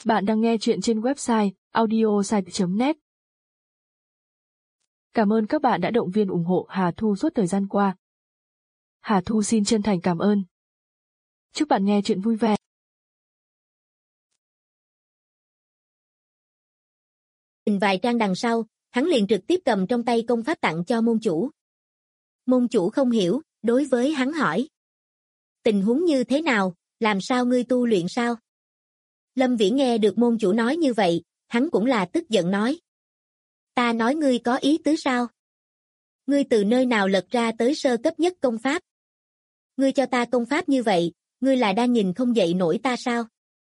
Bạn đang nghe chuyện trên website audiosite.net. Cảm ơn các bạn đã động viên ủng hộ Hà Thu suốt thời gian qua. Hà Thu xin chân thành cảm ơn. Chúc bạn nghe chuyện vui vẻ. Nhìn vài trang đằng sau, hắn liền trực tiếp cầm trong tay công pháp tặng cho môn chủ. Môn chủ không hiểu, đối với hắn hỏi. Tình huống như thế nào, làm sao ngươi tu luyện sao? Lâm Viễn nghe được môn chủ nói như vậy, hắn cũng là tức giận nói. Ta nói ngươi có ý tứ sao? Ngươi từ nơi nào lật ra tới sơ cấp nhất công pháp? Ngươi cho ta công pháp như vậy, ngươi là đang nhìn không dậy nổi ta sao?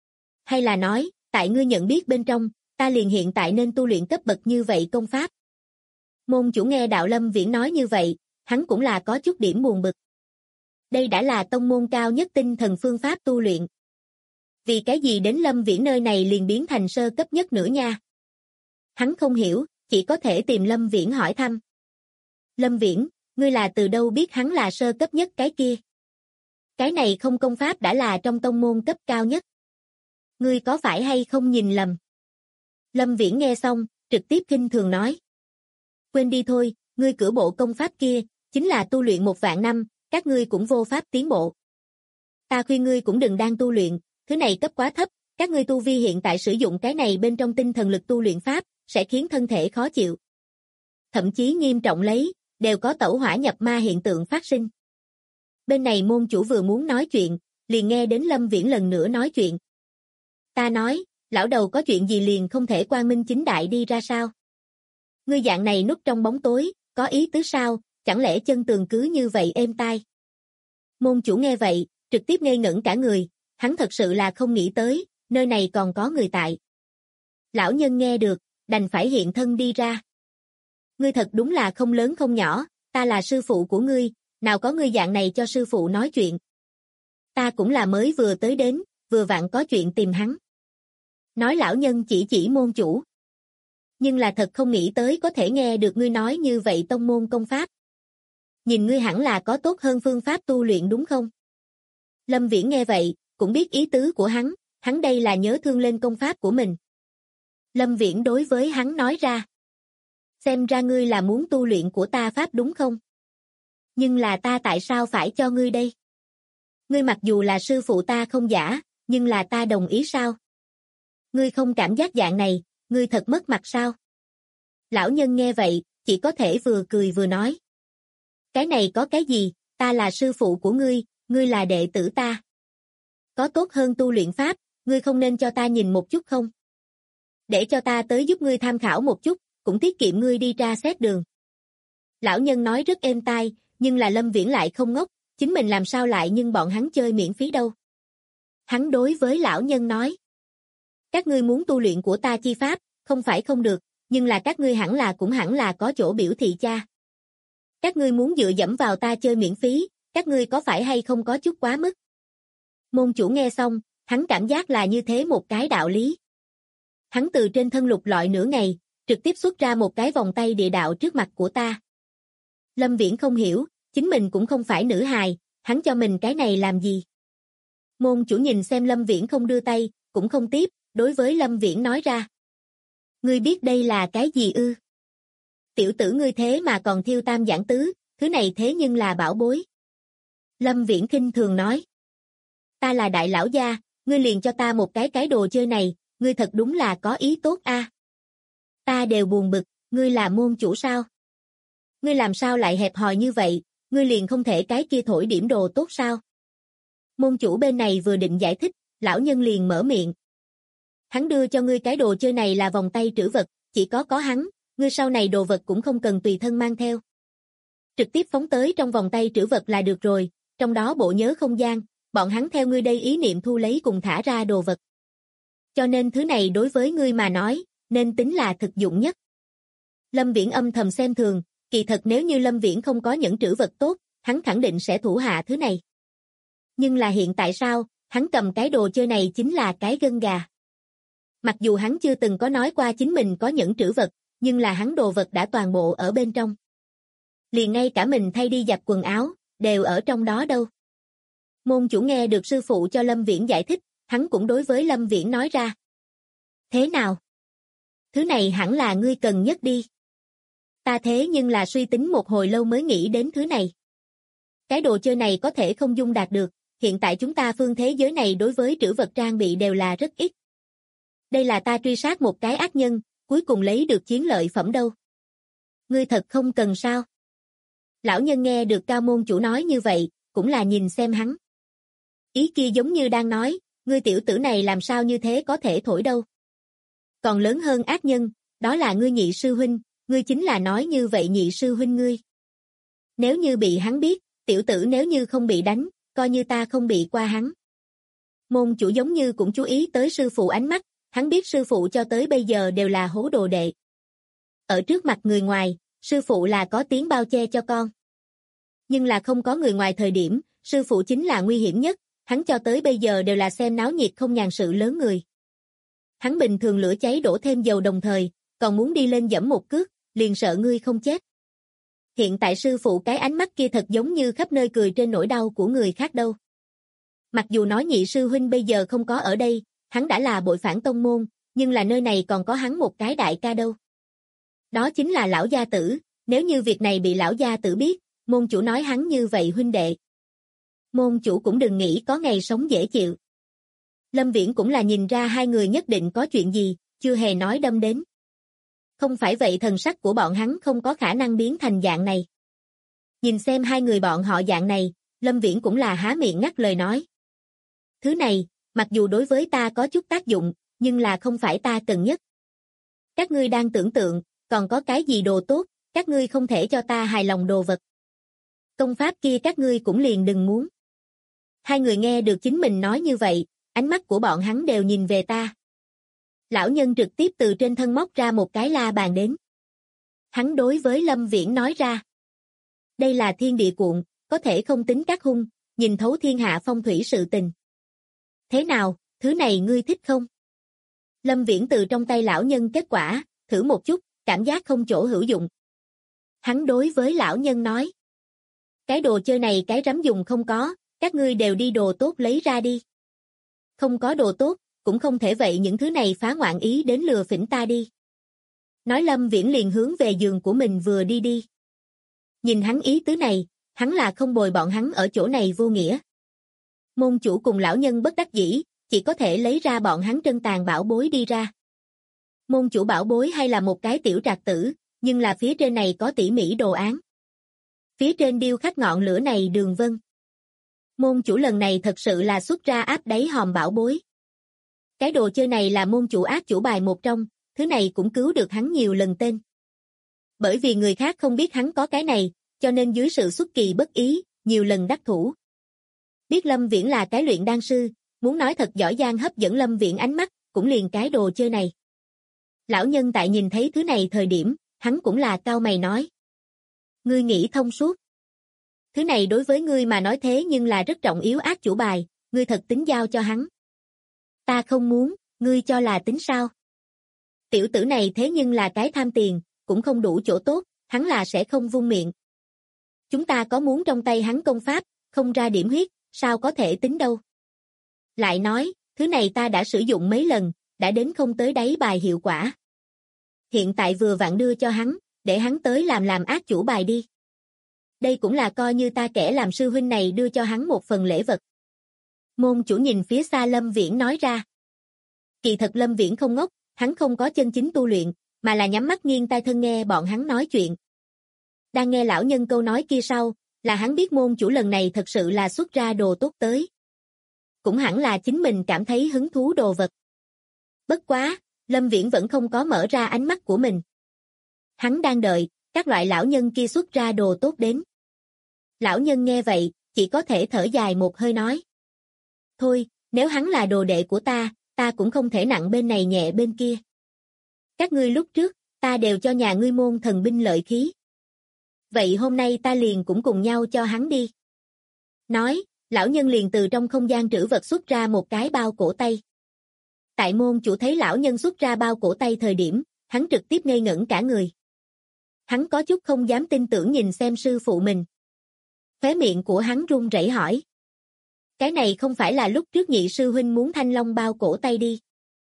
Hay là nói, tại ngươi nhận biết bên trong, ta liền hiện tại nên tu luyện cấp bậc như vậy công pháp? Môn chủ nghe đạo Lâm Viễn nói như vậy, hắn cũng là có chút điểm buồn bực. Đây đã là tông môn cao nhất tinh thần phương pháp tu luyện. Vì cái gì đến Lâm Viễn nơi này liền biến thành sơ cấp nhất nữa nha? Hắn không hiểu, chỉ có thể tìm Lâm Viễn hỏi thăm. Lâm Viễn, ngươi là từ đâu biết hắn là sơ cấp nhất cái kia? Cái này không công pháp đã là trong tông môn cấp cao nhất. Ngươi có phải hay không nhìn lầm? Lâm Viễn nghe xong, trực tiếp khinh thường nói. Quên đi thôi, ngươi cử bộ công pháp kia, chính là tu luyện 1.000 năm, các ngươi cũng vô pháp tiến bộ. Ta khuyên ngươi cũng đừng đang tu luyện, thứ này cấp quá thấp, các ngươi tu vi hiện tại sử dụng cái này bên trong tinh thần lực tu luyện pháp, sẽ khiến thân thể khó chịu. Thậm chí nghiêm trọng lấy, đều có tẩu hỏa nhập ma hiện tượng phát sinh. Bên này môn chủ vừa muốn nói chuyện, liền nghe đến Lâm Viễn lần nữa nói chuyện. Ta nói, lão đầu có chuyện gì liền không thể quang minh chính đại đi ra sao? Ngươi dạng này núp trong bóng tối, có ý tứ sao, chẳng lẽ chân tường cứ như vậy êm tai? Môn chủ nghe vậy, trực tiếp ngây ngẩn cả người, hắn thật sự là không nghĩ tới, nơi này còn có người tại. Lão nhân nghe được, đành phải hiện thân đi ra. Ngươi thật đúng là không lớn không nhỏ, ta là sư phụ của ngươi, nào có ngươi dạng này cho sư phụ nói chuyện. Ta cũng là mới vừa tới đến, vừa vặn có chuyện tìm hắn. Nói lão nhân chỉ môn chủ. Nhưng là thật không nghĩ tới có thể nghe được ngươi nói như vậy tông môn công pháp. Nhìn ngươi hẳn là có tốt hơn phương pháp tu luyện đúng không? Lâm Viễn nghe vậy, cũng biết ý tứ của hắn đây là nhớ thương lên công pháp của mình. Lâm Viễn đối với hắn nói ra. Xem ra ngươi là muốn tu luyện của ta pháp đúng không? Nhưng là ta tại sao phải cho ngươi đây? Ngươi mặc dù là sư phụ ta không giả, nhưng là ta đồng ý sao? Ngươi không cảm giác dạng này, ngươi thật mất mặt sao? Lão nhân nghe vậy, chỉ có thể vừa cười vừa nói. Cái này có cái gì, ta là sư phụ của ngươi là đệ tử ta. Có tốt hơn tu luyện pháp, ngươi không nên cho ta nhìn một chút không? Để cho ta tới giúp ngươi tham khảo một chút, cũng tiết kiệm ngươi đi ra xét đường. Lão nhân nói rất êm tai, nhưng là Lâm Viễn lại không ngốc, chính mình làm sao lại nhưng bọn hắn chơi miễn phí đâu. Hắn đối với lão nhân nói. Các ngươi muốn tu luyện của ta chi pháp, không phải không được, nhưng là các ngươi cũng hẳn là có chỗ biểu thị cha. Các ngươi muốn dựa dẫm vào ta chơi miễn phí, các ngươi có phải hay không có chút quá mức? Môn chủ nghe xong, hắn cảm giác là như thế một cái đạo lý. Hắn từ trên thân lục lọi nửa ngày, trực tiếp xuất ra một cái vòng tay địa đạo trước mặt của ta. Lâm Viễn không hiểu, chính mình cũng không phải nữ hài, hắn cho mình cái này làm gì? Môn chủ nhìn xem Lâm Viễn không đưa tay, cũng không tiếp, đối với Lâm Viễn nói ra. Ngươi biết đây là cái gì ư? Tiểu tử ngươi thế mà còn thiêu tam giảng tứ, thứ này thế nhưng là bảo bối. Lâm Viễn khinh thường nói. Ta là đại lão gia, ngươi liền cho ta một cái đồ chơi này, ngươi thật đúng là có ý tốt a. Ta đều buồn bực, ngươi là môn chủ sao? Ngươi làm sao lại hẹp hòi như vậy, ngươi liền không thể cái kia thổi điểm đồ tốt sao? Môn chủ bên này vừa định giải thích, lão nhân liền mở miệng. Hắn đưa cho ngươi cái đồ chơi này là vòng tay trữ vật, chỉ có hắn, ngươi sau này đồ vật cũng không cần tùy thân mang theo. Trực tiếp phóng tới trong vòng tay trữ vật là được rồi, trong đó bộ nhớ không gian, bọn hắn theo ngươi đây ý niệm thu lấy cùng thả ra đồ vật. Cho nên thứ này đối với ngươi mà nói, nên tính là thực dụng nhất. Lâm Viễn âm thầm xem thường, kỳ thật nếu như Lâm Viễn không có những trữ vật tốt, hắn khẳng định sẽ thủ hạ thứ này. Nhưng là hiện tại sao, hắn cầm cái đồ chơi này chính là cái gân gà. Mặc dù hắn chưa từng có nói qua chính mình có những trữ vật, nhưng là hắn đồ vật đã toàn bộ ở bên trong. Liền ngay cả mình thay đi giặt quần áo, đều ở trong đó đâu. Môn chủ nghe được sư phụ cho Lâm Viễn giải thích, hắn cũng đối với Lâm Viễn nói ra. Thế nào? Thứ này hẳn là ngươi cần nhất đi. Ta thế nhưng là suy tính một hồi lâu mới nghĩ đến thứ này. Cái đồ chơi này có thể không dung đạt được, hiện tại chúng ta phương thế giới này đối với trữ vật trang bị đều là rất ít. Đây là ta truy sát một cái ác nhân, cuối cùng lấy được chiến lợi phẩm đâu. Ngươi thật không cần sao? Lão nhân nghe được Cao môn chủ nói như vậy, cũng là nhìn xem hắn. Ý kia giống như đang nói, ngươi tiểu tử này làm sao như thế có thể thổi đâu. Còn lớn hơn ác nhân, đó là ngươi nhị sư huynh, ngươi chính là nói như vậy nhị sư huynh ngươi. Nếu như bị hắn biết, tiểu tử nếu như không bị đánh, coi như ta không bị qua hắn. Môn chủ giống như cũng chú ý tới sư phụ ánh mắt, hắn biết sư phụ cho tới bây giờ đều là hố đồ đệ. Ở trước mặt người ngoài, sư phụ là có tiếng bao che cho con. Nhưng là không có người ngoài thời điểm, sư phụ chính là nguy hiểm nhất, hắn cho tới bây giờ đều là xem náo nhiệt không nhàn sự lớn người. Hắn bình thường lửa cháy đổ thêm dầu đồng thời, còn muốn đi lên giẫm một cước, liền sợ ngươi không chết. Hiện tại sư phụ cái ánh mắt kia thật giống như khắp nơi cười trên nỗi đau của người khác đâu. Mặc dù nói nhị sư huynh bây giờ không có ở đây, hắn đã là bội phản tông môn, nhưng là nơi này còn có hắn một cái đại ca đâu. Đó chính là lão gia tử, nếu như việc này bị lão gia tử biết, môn chủ nói hắn như vậy huynh đệ. Môn chủ cũng đừng nghĩ có ngày sống dễ chịu. Lâm Viễn cũng là nhìn ra hai người nhất định có chuyện gì, chưa hề nói đâm đến. Không phải vậy thần sắc của bọn hắn không có khả năng biến thành dạng này. Nhìn xem hai người bọn họ dạng này, Lâm Viễn cũng là há miệng ngắt lời nói. Thứ này, mặc dù đối với ta có chút tác dụng, nhưng là không phải ta cần nhất. Các ngươi đang tưởng tượng, còn có cái gì đồ tốt, các ngươi không thể cho ta hài lòng đồ vật. Công pháp kia các ngươi cũng liền đừng muốn. Hai người nghe được chính mình nói như vậy, ánh mắt của bọn hắn đều nhìn về ta. Lão nhân trực tiếp từ trên thân móc ra một cái la bàn đến. Hắn đối với Lâm Viễn nói ra. Đây là thiên địa cuộn, có thể không tính các hung, nhìn thấu thiên hạ phong thủy sự tình. Thế nào, thứ này ngươi thích không? Lâm Viễn từ trong tay lão nhân kết quả, thử một chút, cảm giác không chỗ hữu dụng. Hắn đối với lão nhân nói. Cái đồ chơi này cái rắm dùng không có, các ngươi đều đi đồ tốt lấy ra đi. Không có đồ tốt, cũng không thể vậy những thứ này phá ngoạn ý đến lừa phỉnh ta đi. Nói Lâm Viễn liền hướng về giường của mình vừa đi đi. Nhìn hắn ý tứ này, hắn là không bồi bọn hắn ở chỗ này vô nghĩa. Môn chủ cùng lão nhân bất đắc dĩ, chỉ có thể lấy ra bọn hắn trân tàn bảo bối đi ra. Môn chủ bảo bối hay là một cái tiểu trạc tử, nhưng là phía trên này có tỉ mỉ đồ án. Phía trên điêu khắc ngọn lửa này đường vân. Môn chủ lần này thật sự là xuất ra áp đáy hòm bảo bối. Cái đồ chơi này là môn chủ ác chủ bài một trong, thứ này cũng cứu được hắn nhiều lần tên. Bởi vì người khác không biết hắn có cái này, cho nên dưới sự xuất kỳ bất ý, nhiều lần đắc thủ. Biết Lâm Viễn là cái luyện đan sư, muốn nói thật giỏi giang hấp dẫn Lâm Viễn ánh mắt, cũng liền cái đồ chơi này. Lão nhân tại nhìn thấy thứ này thời điểm, hắn cũng là cau mày nói. Ngươi nghĩ thông suốt. Thứ này đối với ngươi mà nói thế nhưng là rất trọng yếu ác chủ bài, ngươi thật tính giao cho hắn. Ta không muốn, ngươi cho là tính sao? Tiểu tử này thế nhưng là cái tham tiền, cũng không đủ chỗ tốt, hắn là sẽ không vung miệng. Chúng ta có muốn trong tay hắn công pháp, không ra điểm huyết, sao có thể tính đâu. Lại nói, thứ này ta đã sử dụng mấy lần, đã đến không tới đáy bài hiệu quả. Hiện tại vừa vặn đưa cho hắn, để hắn tới làm ác chủ bài đi. Đây cũng là coi như ta kẻ làm sư huynh này đưa cho hắn một phần lễ vật. Môn chủ nhìn phía xa Lâm Viễn nói ra. Kỳ thật Lâm Viễn không ngốc, hắn không có chân chính tu luyện, mà là nhắm mắt nghiêng tai thân nghe bọn hắn nói chuyện. Đang nghe lão nhân câu nói kia sau, là hắn biết môn chủ lần này thật sự là xuất ra đồ tốt tới. Cũng hẳn là chính mình cảm thấy hứng thú đồ vật. Bất quá, Lâm Viễn vẫn không có mở ra ánh mắt của mình. Hắn đang đợi, các loại lão nhân kia xuất ra đồ tốt đến. Lão nhân nghe vậy, chỉ có thể thở dài một hơi nói. Thôi, nếu hắn là đồ đệ của ta cũng không thể nặng bên này nhẹ bên kia. Các ngươi lúc trước, ta đều cho nhà ngươi môn thần binh lợi khí. Vậy hôm nay ta liền cũng cùng nhau cho hắn đi. Nói, lão nhân liền từ trong không gian trữ vật xuất ra một cái bao cổ tay. Tại môn chủ thấy lão nhân xuất ra bao cổ tay thời điểm, hắn trực tiếp ngây ngẩn cả người. Hắn có chút không dám tin tưởng nhìn xem sư phụ mình. Khóe miệng của hắn run rẩy hỏi. Cái này không phải là lúc trước nhị sư huynh muốn thanh long bao cổ tay đi.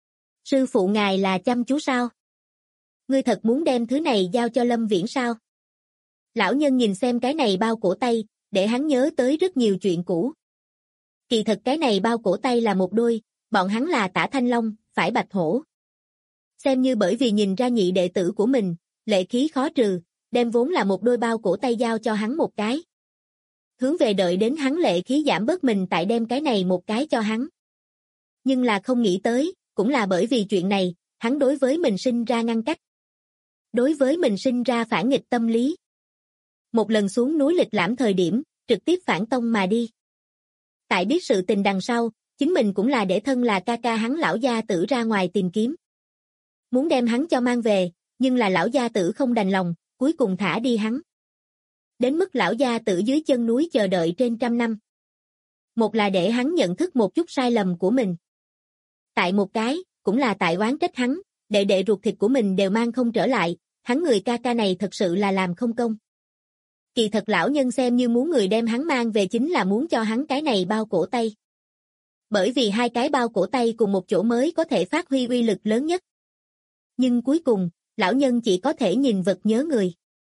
Sư phụ ngài là chăm chú sao? Ngươi thật muốn đem thứ này giao cho Lâm Viễn sao? Lão nhân nhìn xem cái này bao cổ tay, để hắn nhớ tới rất nhiều chuyện cũ. Kỳ thật cái này bao cổ tay là một đôi, bọn hắn là Tả Thanh Long, phải Bạch Hổ. Xem như bởi vì nhìn ra nhị đệ tử của mình, lệ khí khó trừ, đem vốn là một đôi bao cổ tay giao cho hắn một cái. Hướng về đợi đến hắn lệ khí giảm bớt mình tại đem cái này một cái cho hắn. Nhưng là không nghĩ tới, cũng là bởi vì chuyện này, hắn đối với mình sinh ra ngăn cách. Đối với mình sinh ra phản nghịch tâm lý. Một lần xuống núi lịch lãm thời điểm, trực tiếp phản tông mà đi. Tại biết sự tình đằng sau, chính mình cũng là để thân là ca ca hắn lão gia tử ra ngoài tìm kiếm. Muốn đem hắn cho mang về, nhưng là lão gia tử không đành lòng, cuối cùng thả đi hắn. Đến mức lão gia tử dưới chân núi chờ đợi trên 100 năm. Một là để hắn nhận thức một chút sai lầm của mình. Tại một cái, cũng là tại oán trách hắn, đệ đệ ruột thịt của mình đều mang không trở lại, hắn người ca ca này thật sự là làm không công. Kỳ thật lão nhân xem như muốn người đem hắn mang về chính là muốn cho hắn cái này bao cổ tay. Bởi vì hai cái bao cổ tay cùng một chỗ mới có thể phát huy uy lực lớn nhất. Nhưng cuối cùng, lão nhân chỉ có thể nhìn vật nhớ người.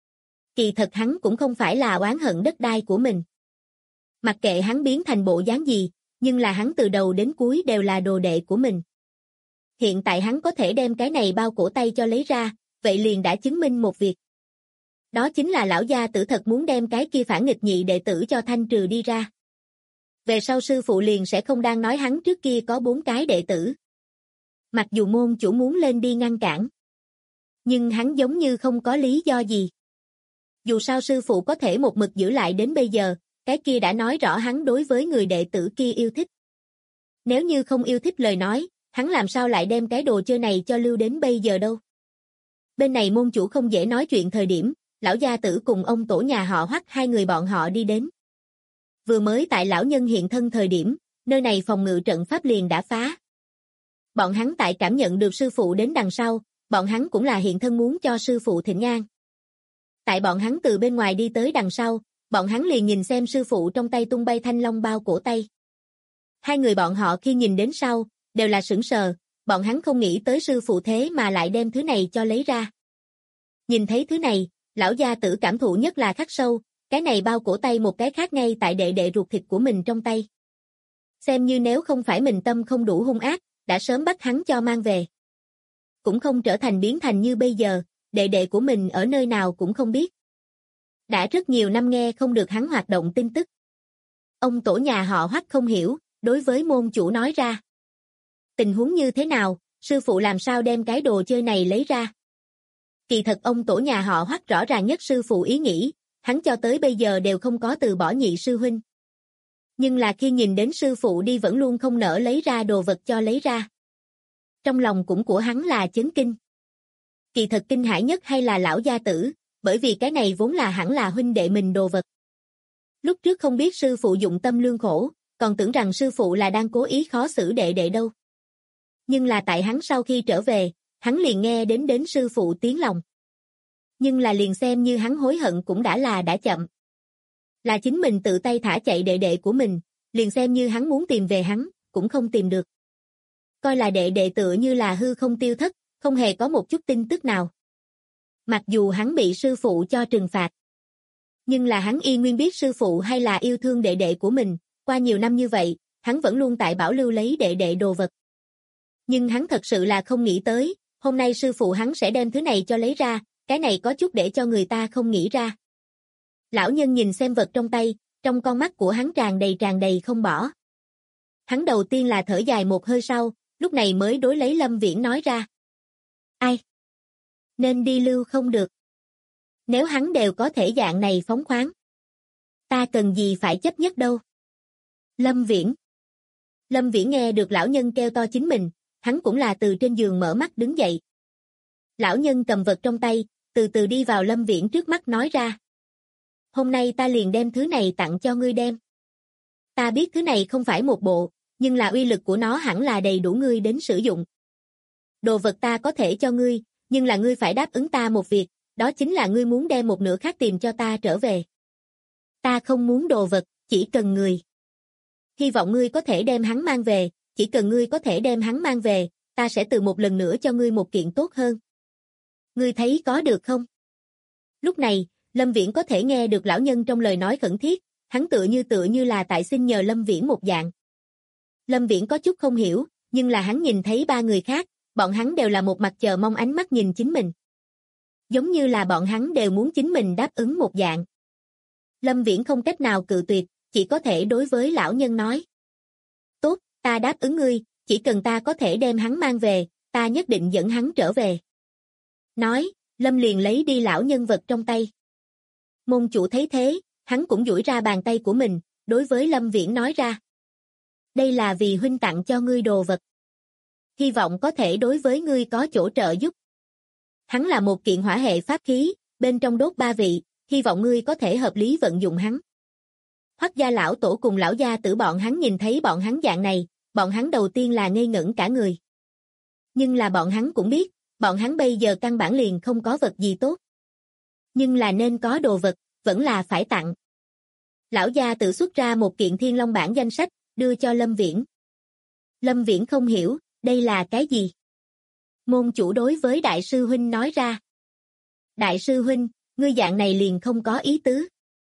Kỳ thật hắn cũng không phải là oán hận đất đai của mình. Mặc kệ hắn biến thành bộ dáng gì, nhưng là hắn từ đầu đến cuối đều là đồ đệ của mình. Hiện tại hắn có thể đem cái này bao cổ tay cho lấy ra, vậy liền đã chứng minh một việc. Đó chính là lão gia tử thật muốn đem cái kia phản nghịch nhị đệ tử cho thanh trừ đi ra. Về sau sư phụ liền sẽ không đang nói hắn trước kia có 4 cái đệ tử. Mặc dù môn chủ muốn lên đi ngăn cản. Nhưng hắn giống như không có lý do gì. Dù sao sư phụ có thể một mực giữ lại đến bây giờ, cái kia đã nói rõ hắn đối với người đệ tử kia yêu thích. Nếu như không yêu thích lời nói, hắn làm sao lại đem cái đồ chơi này cho lưu đến bây giờ đâu. Bên này môn chủ không dễ nói chuyện thời điểm, lão gia tử cùng ông tổ nhà họ Hoắc hai người bọn họ đi đến. Vừa mới tại lão nhân hiện thân thời điểm, nơi này phòng ngự trận pháp liền đã phá. Bọn hắn tại cảm nhận được sư phụ đến đằng sau, bọn hắn cũng là hiện thân muốn cho sư phụ thỉnh an. Tại bọn hắn từ bên ngoài đi tới đằng sau, bọn hắn liền nhìn xem sư phụ trong tay tung bay thanh long bao cổ tay. Hai người bọn họ khi nhìn đến sau, đều là sửng sờ, bọn hắn không nghĩ tới sư phụ thế mà lại đem thứ này cho lấy ra. Nhìn thấy thứ này, lão gia tử cảm thụ nhất là khắc sâu, cái này bao cổ tay một cái khác ngay tại đệ đệ ruột thịt của mình trong tay. Xem như nếu không phải mình tâm không đủ hung ác, đã sớm bắt hắn cho mang về. Cũng không trở thành biến thành như bây giờ, đệ đệ của mình ở nơi nào cũng không biết. Đã rất nhiều năm nghe không được hắn hoạt động tin tức. Ông tổ nhà họ Hoắc không hiểu, đối với môn chủ nói ra. Tình huống như thế nào, sư phụ làm sao đem cái đồ chơi này lấy ra? Kỳ thật ông tổ nhà họ Hoắc rõ ràng nhất sư phụ ý nghĩ, hắn cho tới bây giờ đều không có từ bỏ nhị sư huynh. Nhưng là khi nhìn đến sư phụ đi vẫn luôn không nỡ lấy ra đồ vật cho lấy ra. Trong lòng cũng của hắn là chấn kinh. Kỳ thật kinh hãi nhất hay là lão gia tử, bởi vì cái này vốn là hẳn là huynh đệ mình đồ vật. Lúc trước không biết sư phụ dụng tâm lương khổ, còn tưởng rằng sư phụ là đang cố ý khó xử đệ đệ đâu. Nhưng là tại hắn sau khi trở về, hắn liền nghe đến sư phụ tiếng lòng. Nhưng là liền xem như hắn hối hận cũng đã chậm. Là chính mình tự tay thả chạy đệ đệ của mình, liền xem như hắn muốn tìm về hắn, cũng không tìm được. Coi là đệ đệ tựa như là hư không tiêu thất, không hề có một chút tin tức nào. Mặc dù hắn bị sư phụ cho trừng phạt. Nhưng là hắn y nguyên biết sư phụ hay là yêu thương đệ đệ của mình, qua nhiều năm như vậy, hắn vẫn luôn tại bảo lưu lấy đệ đệ đồ vật. Nhưng hắn thật sự là không nghĩ tới, hôm nay sư phụ hắn sẽ đem thứ này cho lấy ra, cái này có chút để cho người ta không nghĩ ra. Lão nhân nhìn xem vật trong tay, trong con mắt của hắn tràn đầy không bỏ. Hắn đầu tiên là thở dài một hơi sau, lúc này mới đối lấy Lâm Viễn nói ra. Ai? Nên đi lưu không được. Nếu hắn đều có thể dạng này phóng khoáng. Ta cần gì phải chấp nhất đâu. Lâm Viễn. Lâm Viễn nghe được lão nhân kêu to chính mình, hắn cũng là từ trên giường mở mắt đứng dậy. Lão nhân cầm vật trong tay, từ từ đi vào Lâm Viễn trước mắt nói ra. Hôm nay ta liền đem thứ này tặng cho ngươi đem. Ta biết thứ này không phải một bộ, nhưng là uy lực của nó hẳn là đầy đủ ngươi đến sử dụng. Đồ vật ta có thể cho ngươi, nhưng là ngươi phải đáp ứng ta một việc, đó chính là ngươi muốn đem một nửa khác tìm cho ta trở về. Ta không muốn đồ vật, chỉ cần người. Hy vọng ngươi có thể đem hắn mang về, chỉ cần ngươi có thể đem hắn mang về, ta sẽ từ một lần nữa cho ngươi một kiện tốt hơn. Ngươi thấy có được không? Lúc này, Lâm Viễn có thể nghe được lão nhân trong lời nói khẩn thiết, hắn tựa như là tại xin nhờ Lâm Viễn một dạng. Lâm Viễn có chút không hiểu, nhưng là hắn nhìn thấy ba người khác, bọn hắn đều là một mặt chờ mong ánh mắt nhìn chính mình. Giống như là bọn hắn đều muốn chính mình đáp ứng một dạng. Lâm Viễn không cách nào cự tuyệt, chỉ có thể đối với lão nhân nói. Tốt, ta đáp ứng ngươi, chỉ cần ta có thể đem hắn mang về, ta nhất định dẫn hắn trở về. Nói, Lâm liền lấy đi lão nhân vật trong tay. Môn chủ thấy thế, hắn cũng duỗi ra bàn tay của mình, đối với Lâm Viễn nói ra. Đây là vì huynh tặng cho ngươi đồ vật. Hy vọng có thể đối với ngươi có chỗ trợ giúp. Hắn là một kiện hỏa hệ pháp khí, bên trong đốt 3 vị, hy vọng ngươi có thể hợp lý vận dụng hắn. Hoắc gia lão tổ cùng lão gia tử bọn hắn nhìn thấy bọn hắn dạng này, bọn hắn đầu tiên là ngây ngẩn cả người. Nhưng là bọn hắn cũng biết, bọn hắn bây giờ căn bản liền không có vật gì tốt. Nhưng là nên có đồ vật, vẫn là phải tặng. Lão gia tự xuất ra một kiện Thiên Long bản danh sách, đưa cho Lâm Viễn. Lâm Viễn không hiểu, đây là cái gì? Môn chủ đối với đại sư huynh nói ra. Đại sư huynh, ngươi dạng này liền không có ý tứ.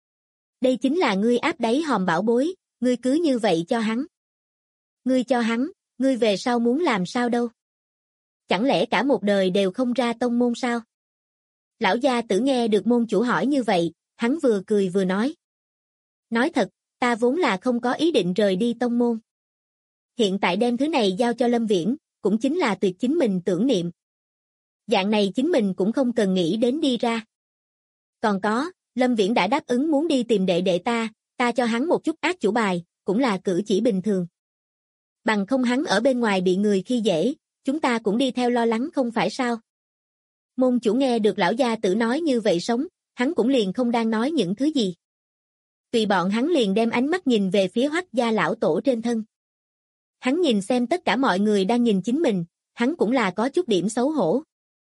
Đây chính là ngươi áp đáy hòm bảo bối, ngươi cứ như vậy cho hắn. Ngươi cho hắn, ngươi về sau muốn làm sao đâu? Chẳng lẽ cả một đời đều không ra tông môn sao? Lão gia tử nghe được môn chủ hỏi như vậy, hắn vừa cười vừa nói. Nói thật, ta vốn là không có ý định rời đi tông môn. Hiện tại đem thứ này giao cho Lâm Viễn, cũng chính là tuyệt chính mình tưởng niệm. Dạng này chính mình cũng không cần nghĩ đến đi ra. Còn có, Lâm Viễn đã đáp ứng muốn đi tìm đệ đệ ta cho hắn một chút ác chủ bài, cũng là cử chỉ bình thường. Bằng không hắn ở bên ngoài bị người khi dễ, chúng ta cũng đi theo lo lắng không phải sao? Môn chủ nghe được lão gia tử nói như vậy sống, hắn cũng liền không đang nói những thứ gì. Tùy bọn hắn liền đem ánh mắt nhìn về phía Hoắc gia lão tổ trên thân. Hắn nhìn xem tất cả mọi người đang nhìn chính mình, hắn cũng là có chút điểm xấu hổ.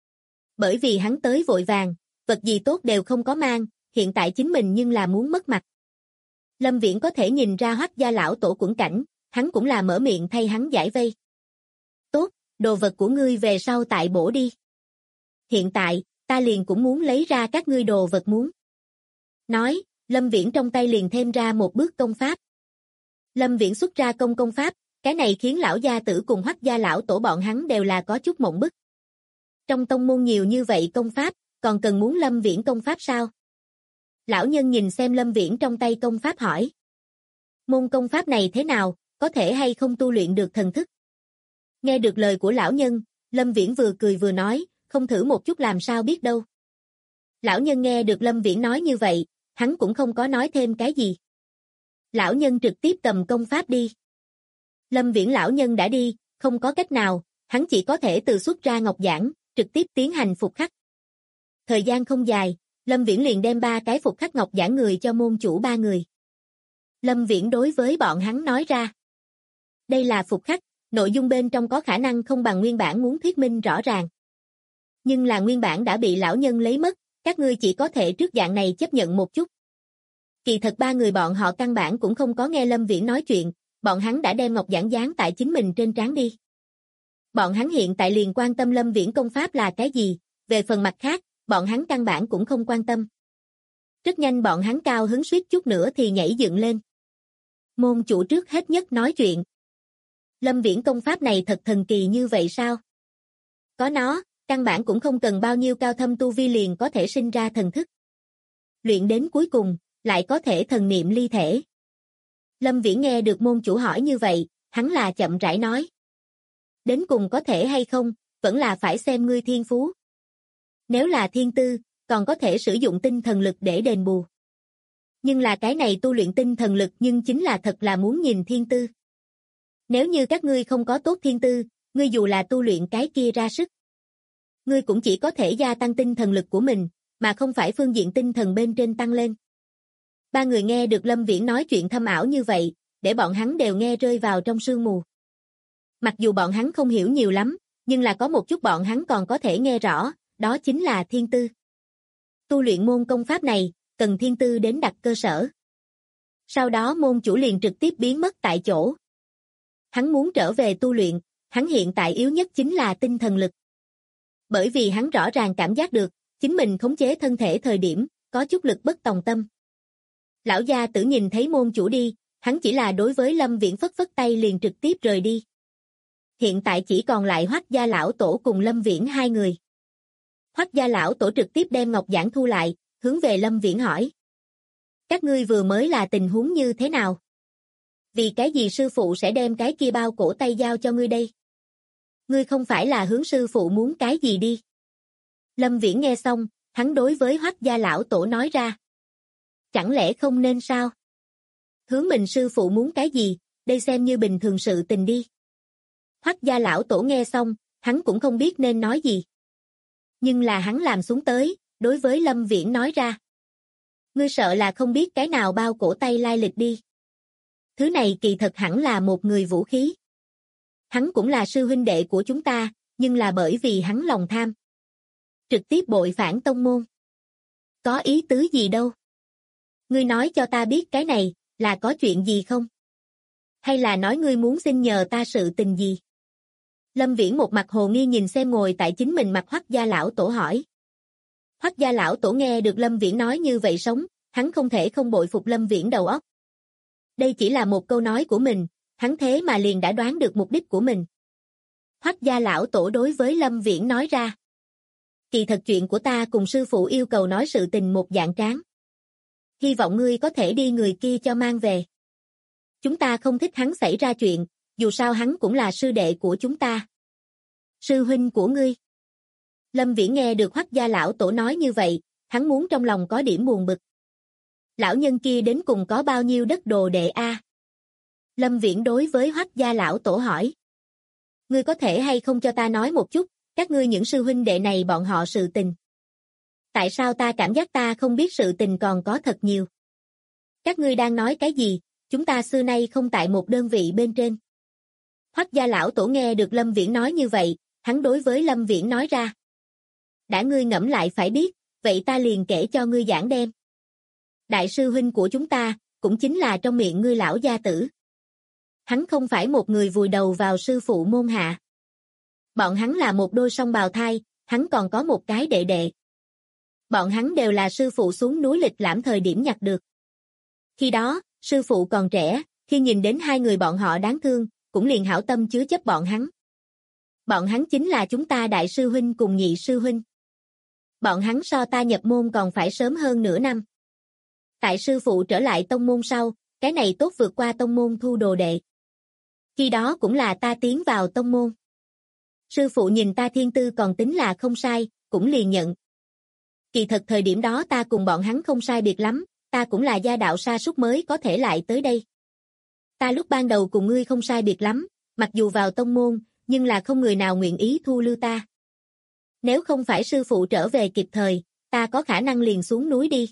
Bởi vì hắn tới vội vàng, vật gì tốt đều không có mang, hiện tại chính mình nhưng là muốn mất mặt. Lâm Viễn có thể nhìn ra Hoắc gia lão tổ quẫn cảnh, hắn cũng là mở miệng thay hắn giải vây. Tốt, đồ vật của ngươi về sau tại bổ đi. Hiện tại, ta liền cũng muốn lấy ra các ngươi đồ vật muốn. Nói, Lâm Viễn trong tay liền thêm ra một bước công pháp. Lâm Viễn xuất ra công pháp, cái này khiến lão gia tử cùng Hoắc gia lão tổ bọn hắn đều là có chút mộng bức. Trong tông môn nhiều như vậy công pháp, còn cần muốn Lâm Viễn công pháp sao? Lão nhân nhìn xem Lâm Viễn trong tay công pháp hỏi. Môn công pháp này thế nào, có thể hay không tu luyện được thần thức? Nghe được lời của lão nhân, Lâm Viễn vừa cười vừa nói, không thử một chút làm sao biết đâu. Lão nhân nghe được Lâm Viễn nói như vậy, hắn cũng không có nói thêm cái gì. Lão nhân trực tiếp cầm công pháp đi. Lâm Viễn lão nhân đã đi, không có cách nào, hắn chỉ có thể từ xuất ra ngọc giản, trực tiếp tiến hành phục khắc. Thời gian không dài, Lâm Viễn liền đem 3 cái phục khắc ngọc giản người cho môn chủ 3 người. Lâm Viễn đối với bọn hắn nói ra. Đây là phục khắc, nội dung bên trong có khả năng không bằng nguyên bản muốn thuyết minh rõ ràng. Nhưng là nguyên bản đã bị lão nhân lấy mất, các ngươi chỉ có thể trước dạng này chấp nhận một chút. Kỳ thật 3 người bọn họ căn bản cũng không có nghe Lâm Viễn nói chuyện, bọn hắn đã đem ngọc giản dán tại chính mình trên trán đi. Bọn hắn hiện tại liền quan tâm Lâm Viễn công pháp là cái gì, về phần mặt khác, bọn hắn căn bản cũng không quan tâm. Rất nhanh bọn hắn cao hứng suýt chút nữa thì nhảy dựng lên. Môn chủ trước hết nhất nói chuyện. Lâm Viễn công pháp này thật thần kỳ như vậy sao? Có nó, căn bản cũng không cần bao nhiêu cao thâm tu vi liền có thể sinh ra thần thức. Luyện đến cuối cùng, lại có thể thần niệm ly thể. Lâm Viễn nghe được môn chủ hỏi như vậy, hắn là chậm rãi nói. Đến cùng có thể hay không, vẫn là phải xem ngươi thiên phú. Nếu là thiên tư, còn có thể sử dụng tinh thần lực để đền bù. Nhưng là cái này tu luyện tinh thần lực nhưng chính là thật là muốn nhìn thiên tư. Nếu như các ngươi không có tốt thiên tư, ngươi dù là tu luyện cái kia ra sức. Ngươi cũng chỉ có thể gia tăng tinh thần lực của mình, mà không phải phương diện tinh thần bên trên tăng lên. 3 người nghe được Lâm Viễn nói chuyện thâm ảo như vậy, để bọn hắn đều nghe rơi vào trong sương mù. Mặc dù bọn hắn không hiểu nhiều lắm, nhưng là có một chút bọn hắn còn có thể nghe rõ, đó chính là thiên tư. Tu luyện môn công pháp này, cần thiên tư đến đặt cơ sở. Sau đó môn chủ liền trực tiếp biến mất tại chỗ. Hắn muốn trở về tu luyện, hắn hiện tại yếu nhất chính là tinh thần lực. Bởi vì hắn rõ ràng cảm giác được, chính mình khống chế thân thể thời điểm, có chút lực bất tòng tâm. Lão gia tử nhìn thấy môn chủ đi, hắn chỉ là đối với Lâm Viễn phất phất tay liền trực tiếp rời đi. Hiện tại chỉ còn lại Hoắc gia lão tổ cùng Lâm Viễn hai người. Hoắc gia lão tổ trực tiếp đem ngọc giản thu lại, hướng về Lâm Viễn hỏi. Các ngươi vừa mới là tình huống như thế nào? Vì cái gì sư phụ sẽ đem cái kia bao cổ tay giao cho ngươi đây? Ngươi không phải là hướng sư phụ muốn cái gì đi? Lâm Viễn nghe xong, hắn đối với Hoắc gia lão tổ nói ra. Chẳng lẽ không nên sao? Hướng mình sư phụ muốn cái gì, đây xem như bình thường sự tình đi. Hoắc gia lão tổ nghe xong, hắn cũng không biết nên nói gì. Nhưng là hắn làm xuống tới, đối với Lâm Viễn nói ra. Ngươi sợ là không biết cái nào bao cổ tay lai lịch đi. Thứ này kỳ thật hẳn là một người vũ khí. Hắn cũng là sư huynh đệ của chúng ta, nhưng là bởi vì hắn lòng tham. Trực tiếp bội phản tông môn. Có ý tứ gì đâu? Ngươi nói cho ta biết cái này, là có chuyện gì không? Hay là nói ngươi muốn xin nhờ ta sự tình gì? Lâm Viễn một mặt hồ nghi nhìn xem ngồi tại chính mình mặt Hoắc gia lão tổ hỏi. Hoắc gia lão tổ nghe được Lâm Viễn nói như vậy sống, hắn không thể không bội phục Lâm Viễn đầu óc. Đây chỉ là một câu nói của mình, hắn thế mà liền đã đoán được mục đích của mình. Hoắc gia lão tổ đối với Lâm Viễn nói ra. Kỳ thật chuyện của ta cùng sư phụ yêu cầu nói sự tình một dạng tráng. Hy vọng ngươi có thể đi người kia cho mang về. Chúng ta không thích hắn xảy ra chuyện, dù sao hắn cũng là sư đệ của chúng ta. Sư huynh của ngươi. Lâm Viễn nghe được Hoắc gia lão tổ nói như vậy, hắn muốn trong lòng có điểm buồn bực. Lão nhân kia đến cùng có bao nhiêu đất đồ đệ a? Lâm Viễn đối với Hoắc gia lão tổ hỏi. Ngươi có thể hay không cho ta nói một chút, các ngươi những sư huynh đệ này bọn họ sự tình. Tại sao ta cảm giác ta không biết sự tình còn có thật nhiều? Các ngươi đang nói cái gì, chúng ta xưa nay không tại một đơn vị bên trên. Hoắc gia lão tổ nghe được Lâm Viễn nói như vậy, hắn đối với Lâm Viễn nói ra. Đã ngươi ngẫm lại phải biết, vậy ta liền kể cho ngươi giảng đem. Đại sư huynh của chúng ta, cũng chính là trong miệng ngươi lão gia tử. Hắn không phải một người vùi đầu vào sư phụ môn hạ. Bọn hắn là một đôi song bào thai, hắn còn có một cái đệ đệ. Bọn hắn đều là sư phụ xuống núi lịch lãm thời điểm nhặt được. Khi đó, sư phụ còn trẻ, khi nhìn đến hai người bọn họ đáng thương, cũng liền hảo tâm chứa chấp bọn hắn. Bọn hắn chính là chúng ta đại sư huynh cùng nhị sư huynh. Bọn hắn so ta nhập môn còn phải sớm hơn nửa năm. Tại sư phụ trở lại tông môn sau, cái này tốt vượt qua tông môn thu đồ đệ. Khi đó cũng là ta tiến vào tông môn. Sư phụ nhìn ta thiên tư còn tính là không sai, cũng liền nhận. Kỳ thật thời điểm đó ta cùng bọn hắn không sai biệt lắm, ta cũng là gia đạo sa sút mới có thể lại tới đây. Ta lúc ban đầu cùng ngươi không sai biệt lắm, mặc dù vào tông môn, nhưng là không người nào nguyện ý thu lưu ta. Nếu không phải sư phụ trở về kịp thời, ta có khả năng liền xuống núi đi.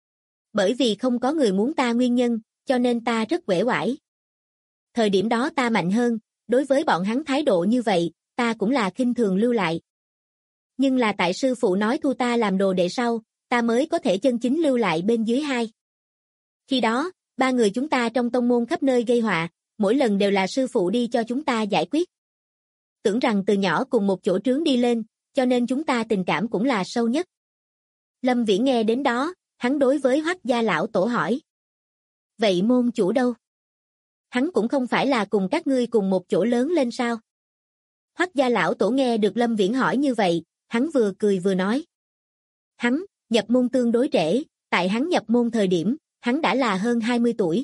Bởi vì không có người muốn ta nguyên nhân, cho nên ta rất uể oải. Thời điểm đó ta mạnh hơn, đối với bọn hắn thái độ như vậy, ta cũng là khinh thường lưu lại. Nhưng là tại sư phụ nói thu ta làm đồ đệ sau, ta mới có thể chân chính lưu lại bên dưới hai. Khi đó, ba người chúng ta trong tông môn khắp nơi gây họa, mỗi lần đều là sư phụ đi cho chúng ta giải quyết. Tưởng rằng từ nhỏ cùng một chỗ trướng đi lên, cho nên chúng ta tình cảm cũng là sâu nhất. Lâm Viễn nghe đến đó, hắn đối với Hoắc gia lão tổ hỏi. Vậy môn chủ đâu? Hắn cũng không phải là cùng các ngươi cùng một chỗ lớn lên sao? Hoắc gia lão tổ nghe được Lâm Viễn hỏi như vậy, hắn vừa cười vừa nói. Hắn, nhập môn tương đối trễ, tại hắn nhập môn thời điểm, hắn đã là hơn 20 tuổi.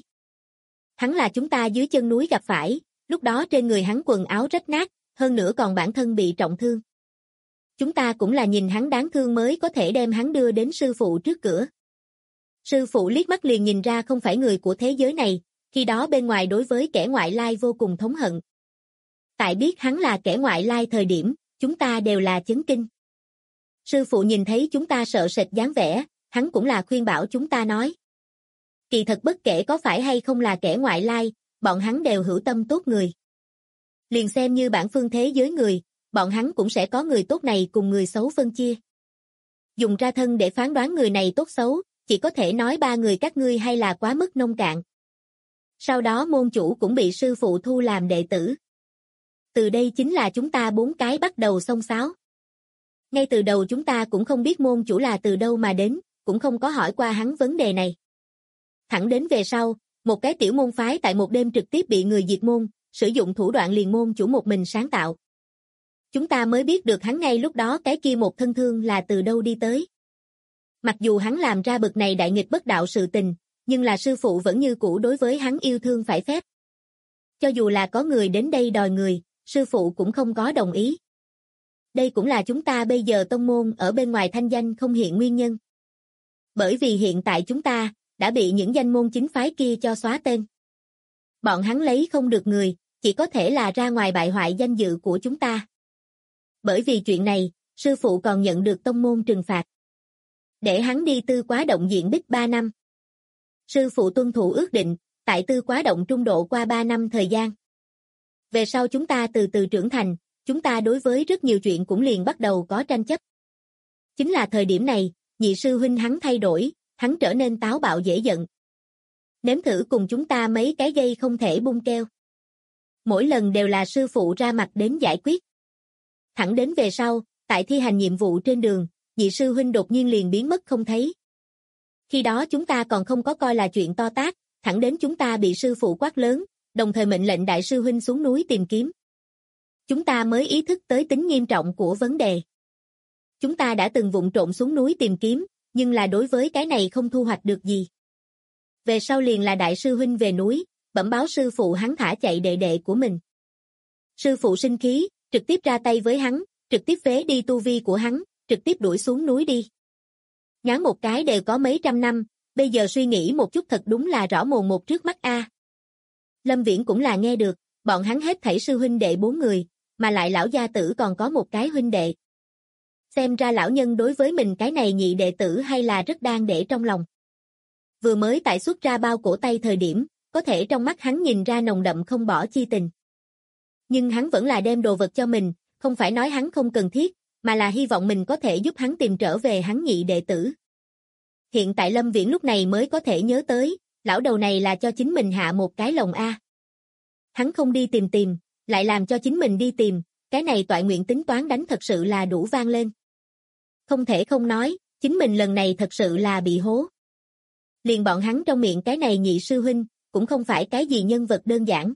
Hắn là chúng ta dưới chân núi gặp phải, lúc đó trên người hắn quần áo rách nát, hơn nữa còn bản thân bị trọng thương. Chúng ta cũng là nhìn hắn đáng thương mới có thể đem hắn đưa đến sư phụ trước cửa. Sư phụ liếc mắt liền nhìn ra không phải người của thế giới này, khi đó bên ngoài đối với kẻ ngoại lai vô cùng thống hận. Tại biết hắn là kẻ ngoại lai thời điểm, chúng ta đều là chấn kinh. Sư phụ nhìn thấy chúng ta sợ sệt dáng vẻ, hắn cũng là khuyên bảo chúng ta nói. Kỳ thật bất kể có phải hay không là kẻ ngoại lai, bọn hắn đều hữu tâm tốt người. Liền xem như bản phương thế giới người, bọn hắn cũng sẽ có người tốt này cùng người xấu phân chia. Dùng ra thân để phán đoán người này tốt xấu, chỉ có thể nói ba người các ngươi hay là quá mức nông cạn. Sau đó môn chủ cũng bị sư phụ thu làm đệ tử. Từ đây chính là chúng ta 4 cái bắt đầu xông xáo. Ngay từ đầu chúng ta cũng không biết môn chủ là từ đâu mà đến, cũng không có hỏi qua hắn vấn đề này. Thẳng đến về sau, một cái tiểu môn phái tại một đêm trực tiếp bị người diệt môn, sử dụng thủ đoạn liền môn chủ một mình sáng tạo. Chúng ta mới biết được hắn ngay lúc đó cái kia một thân thương là từ đâu đi tới. Mặc dù hắn làm ra bực này đại nghịch bất đạo sự tình, nhưng là sư phụ vẫn như cũ đối với hắn yêu thương phải phép. Cho dù là có người đến đây đòi người, sư phụ cũng không có đồng ý. Đây cũng là chúng ta bây giờ tông môn ở bên ngoài thanh danh không hiện nguyên nhân. Bởi vì hiện tại chúng ta đã bị những danh môn chính phái kia cho xóa tên. Bọn hắn lấy không được người, chỉ có thể là ra ngoài bại hoại danh dự của chúng ta. Bởi vì chuyện này, sư phụ còn nhận được tông môn trừng phạt. Để hắn đi Tư Quá Động diện bích 3 năm. Sư phụ tuân thủ ước định, tại Tư Quá Động trung độ qua 3 năm thời gian. Về sau chúng ta từ từ trưởng thành, chúng ta đối với rất nhiều chuyện cũng liền bắt đầu có tranh chấp. Chính là thời điểm này, nhị sư huynh hắn thay đổi, hắn trở nên táo bạo dễ giận. Nếm thử cùng chúng ta mấy cái dây không thể bung keo. Mỗi lần đều là sư phụ ra mặt đến giải quyết. Thẳng đến về sau, tại thi hành nhiệm vụ trên đường, nhị sư huynh đột nhiên liền biến mất không thấy. Khi đó chúng ta còn không có coi là chuyện to tát, thẳng đến chúng ta bị sư phụ quát lớn, đồng thời mệnh lệnh đại sư huynh xuống núi tìm kiếm. Chúng ta mới ý thức tới tính nghiêm trọng của vấn đề. Chúng ta đã từng vụng trộm xuống núi tìm kiếm, nhưng là đối với cái này không thu hoạch được gì. Về sau liền là đại sư huynh về núi, bẩm báo sư phụ hắn thả chạy đệ đệ của mình. Sư phụ sinh khí, trực tiếp ra tay với hắn, trực tiếp phế đi tu vi của hắn, trực tiếp đuổi xuống núi đi. Nhoáng một cái đều có mấy trăm năm, bây giờ suy nghĩ một chút thật đúng là rõ mồn một trước mắt a. Lâm Viễn cũng là nghe được, bọn hắn hết thảy sư huynh đệ 4 người, mà lại lão gia tử còn có một cái huynh đệ. Xem ra lão nhân đối với mình cái này nhị đệ tử hay là rất đang để trong lòng. Vừa mới tại xuất ra bao cổ tay thời điểm, có thể trong mắt hắn nhìn ra nồng đậm không bỏ chi tình. Nhưng hắn vẫn là đem đồ vật cho mình, không phải nói hắn không cần thiết, mà là hy vọng mình có thể giúp hắn tìm trở về hắn nhị đệ tử. Hiện tại Lâm Viễn lúc này mới có thể nhớ tới, lão đầu này là cho chính mình hạ một cái lồng A. Hắn không đi tìm, lại làm cho chính mình đi tìm, cái này toại nguyện tính toán đánh thật sự là đủ vang lên. Không thể không nói, chính mình lần này thật sự là bị hố. Liền bọn hắn trong miệng cái này nhị sư huynh, cũng không phải cái gì nhân vật đơn giản.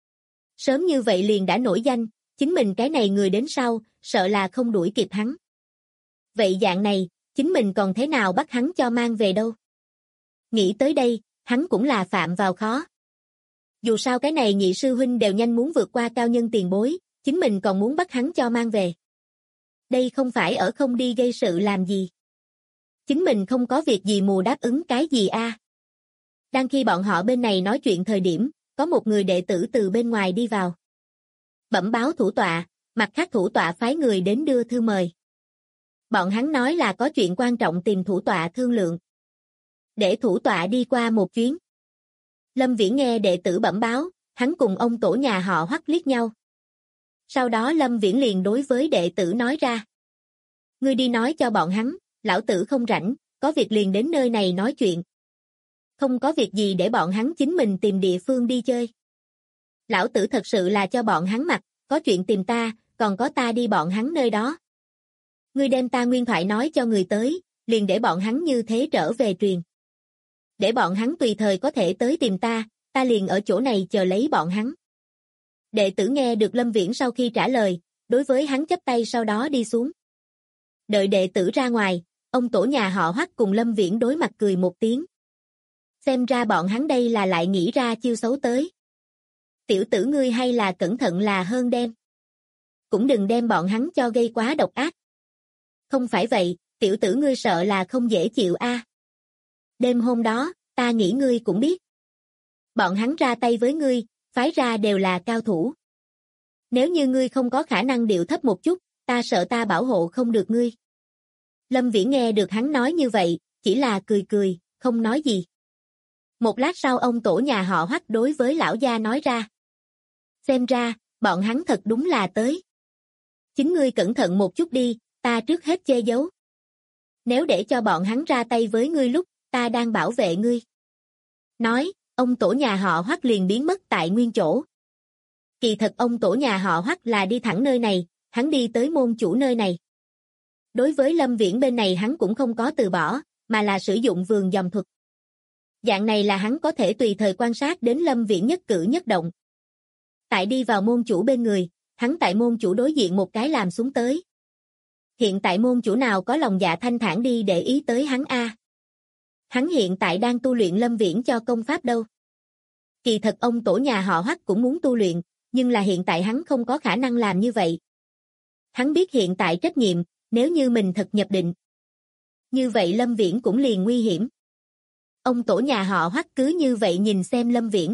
Sớm như vậy liền đã nổi danh, chính mình cái này người đến sau, sợ là không đuổi kịp hắn. Vậy dạng này, chính mình còn thế nào bắt hắn cho mang về đâu? Nghĩ tới đây, hắn cũng là phạm vào khó. Dù sao cái này nhị sư huynh đều nhanh muốn vượt qua cao nhân tiền bối, chính mình còn muốn bắt hắn cho mang về. Đây không phải ở không đi gây sự làm gì. Chính mình không có việc gì mù đáp ứng cái gì a. Đang khi bọn họ bên này nói chuyện thời điểm, có một người đệ tử từ bên ngoài đi vào. Bẩm báo thủ tọa, mặt khác thủ tọa phái người đến đưa thư mời. Bọn hắn nói là có chuyện quan trọng tìm thủ tọa thương lượng. Để thủ tọa đi qua một chuyến. Lâm Viễn nghe đệ tử bẩm báo, hắn cùng ông tổ nhà họ Hoắc liếc nhau. Sau đó Lâm Viễn liền đối với đệ tử nói ra. Ngươi đi nói cho bọn hắn, lão tử không rảnh, có việc liền đến nơi này nói chuyện. Không có việc gì để bọn hắn chính mình tìm địa phương đi chơi. Lão tử thật sự là cho bọn hắn mặt, có chuyện tìm ta, còn có ta đi bọn hắn nơi đó. Ngươi đem ta nguyên thoại nói cho người tới, liền để bọn hắn như thế trở về truyền. Để bọn hắn tùy thời có thể tới tìm ta, ta liền ở chỗ này chờ lấy bọn hắn. Đệ tử nghe được Lâm Viễn sau khi trả lời, đối với hắn chắp tay sau đó đi xuống. Đợi đệ tử ra ngoài, ông tổ nhà họ Hoắc cùng Lâm Viễn đối mặt cười một tiếng. Xem ra bọn hắn đây là lại nghĩ ra chiêu xấu tới. Tiểu tử ngươi hay là cẩn thận là hơn đem. Cũng đừng đem bọn hắn cho gây quá độc ác. Không phải vậy, tiểu tử ngươi sợ là không dễ chịu a. Đêm hôm đó, ta nghĩ ngươi cũng biết. Bọn hắn ra tay với ngươi, phái ra đều là cao thủ. Nếu như ngươi không có khả năng điệu thấp một chút, ta sợ ta bảo hộ không được ngươi. Lâm Viễn nghe được hắn nói như vậy, chỉ là cười cười, không nói gì. Một lát sau ông tổ nhà họ Hoắc đối với lão gia nói ra. Xem ra, bọn hắn thật đúng là tới. Chính ngươi cẩn thận một chút đi, ta trước hết che giấu. Nếu để cho bọn hắn ra tay với ngươi lúc, ta đang bảo vệ ngươi. Nói, ông tổ nhà họ Hoắc liền biến mất tại nguyên chỗ. Kỳ thật ông tổ nhà họ Hoắc là đi thẳng nơi này, hắn đi tới môn chủ nơi này. Đối với Lâm Viễn bên này hắn cũng không có từ bỏ, mà là sử dụng vườn dòm thuật. Dạng này là hắn có thể tùy thời quan sát đến Lâm Viễn nhất cử nhất động. Tại đi vào môn chủ bên người, hắn tại môn chủ đối diện một cái làm xuống tới. Hiện tại môn chủ nào có lòng dạ thanh thản đi để ý tới hắn a? Hắn hiện tại đang tu luyện Lâm Viễn cho công pháp đâu. Kỳ thật ông tổ nhà họ Hoắc cũng muốn tu luyện, nhưng là hiện tại hắn không có khả năng làm như vậy. Hắn biết hiện tại trách nhiệm, nếu như mình thật nhập định. Như vậy Lâm Viễn cũng liền nguy hiểm. Ông tổ nhà họ Hoắc cứ như vậy nhìn xem Lâm Viễn.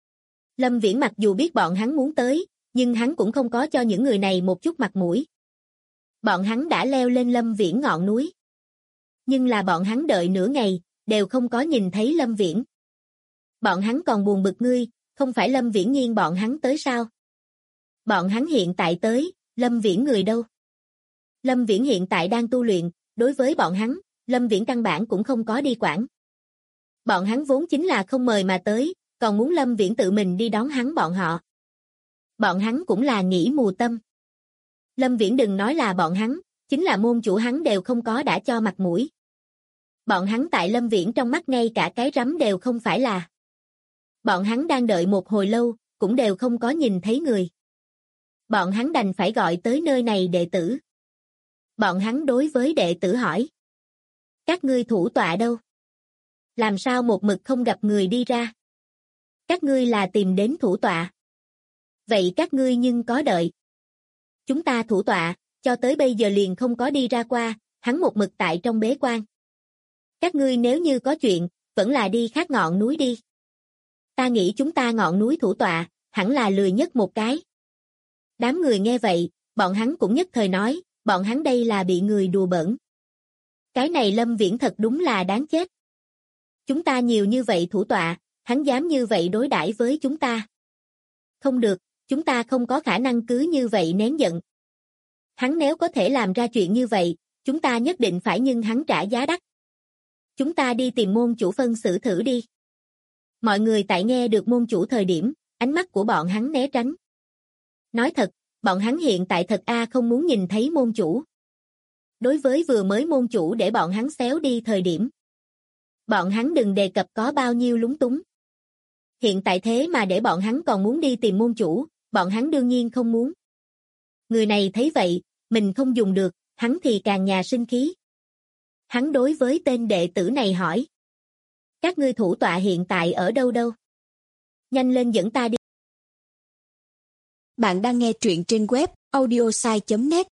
Lâm Viễn mặc dù biết bọn hắn muốn tới, nhưng hắn cũng không có cho những người này một chút mặt mũi. Bọn hắn đã leo lên Lâm Viễn ngọn núi. Nhưng là bọn hắn đợi nửa ngày, đều không có nhìn thấy Lâm Viễn. Bọn hắn còn buồn bực ngươi, không phải Lâm Viễn nhiên bọn hắn tới sao? Bọn hắn hiện tại tới, Lâm Viễn người đâu? Lâm Viễn hiện tại đang tu luyện, đối với bọn hắn, Lâm Viễn căn bản cũng không có đi quản. Bọn hắn vốn chính là không mời mà tới, còn muốn Lâm Viễn tự mình đi đón hắn bọn họ. Bọn hắn cũng là nghĩ mù tâm. Lâm Viễn đừng nói là bọn hắn, chính là môn chủ hắn đều không có đã cho mặt mũi. Bọn hắn tại Lâm Viễn trong mắt ngay cả cái rắm đều không phải là. Bọn hắn đang đợi một hồi lâu, cũng đều không có nhìn thấy người. Bọn hắn đành phải gọi tới nơi này đệ tử. Bọn hắn đối với đệ tử hỏi. Các ngươi thủ tọa đâu? Làm sao một mực không gặp người đi ra? Các ngươi là tìm đến thủ tọa. Vậy các ngươi nhưng có đợi. Chúng ta thủ tọa, cho tới bây giờ liền không có đi ra qua, hắn một mực tại trong bế quan. Các ngươi nếu như có chuyện, vẫn là đi khác ngọn núi đi. Ta nghĩ chúng ta ngọn núi thủ tọa, hẳn là lười nhất một cái. Đám người nghe vậy, bọn hắn cũng nhất thời nói, bọn hắn đây là bị người đùa bỡn. Cái này Lâm Viễn thật đúng là đáng chết. Chúng ta nhiều như vậy thủ tọa, hắn dám như vậy đối đãi với chúng ta. Không được, chúng ta không có khả năng cứ như vậy nén giận. Hắn nếu có thể làm ra chuyện như vậy, chúng ta nhất định phải nhưng hắn trả giá đắt. Chúng ta đi tìm môn chủ phân xử thử đi. Mọi người tại nghe được môn chủ thời điểm, ánh mắt của bọn hắn né tránh. Nói thật, bọn hắn hiện tại thật không muốn nhìn thấy môn chủ. Đối với vừa mới môn chủ để bọn hắn xéo đi thời điểm. Bọn hắn đừng đề cập có bao nhiêu lúng túng. Hiện tại thế mà để bọn hắn còn muốn đi tìm môn chủ, bọn hắn đương nhiên không muốn. Người này thấy vậy, mình không dùng được, hắn thì càng nhà sinh khí. Hắn đối với tên đệ tử này hỏi. Các ngươi thủ tọa hiện tại ở đâu đâu? Nhanh lên dẫn ta đi. Bạn đang nghe truyện trên web audiosai.net.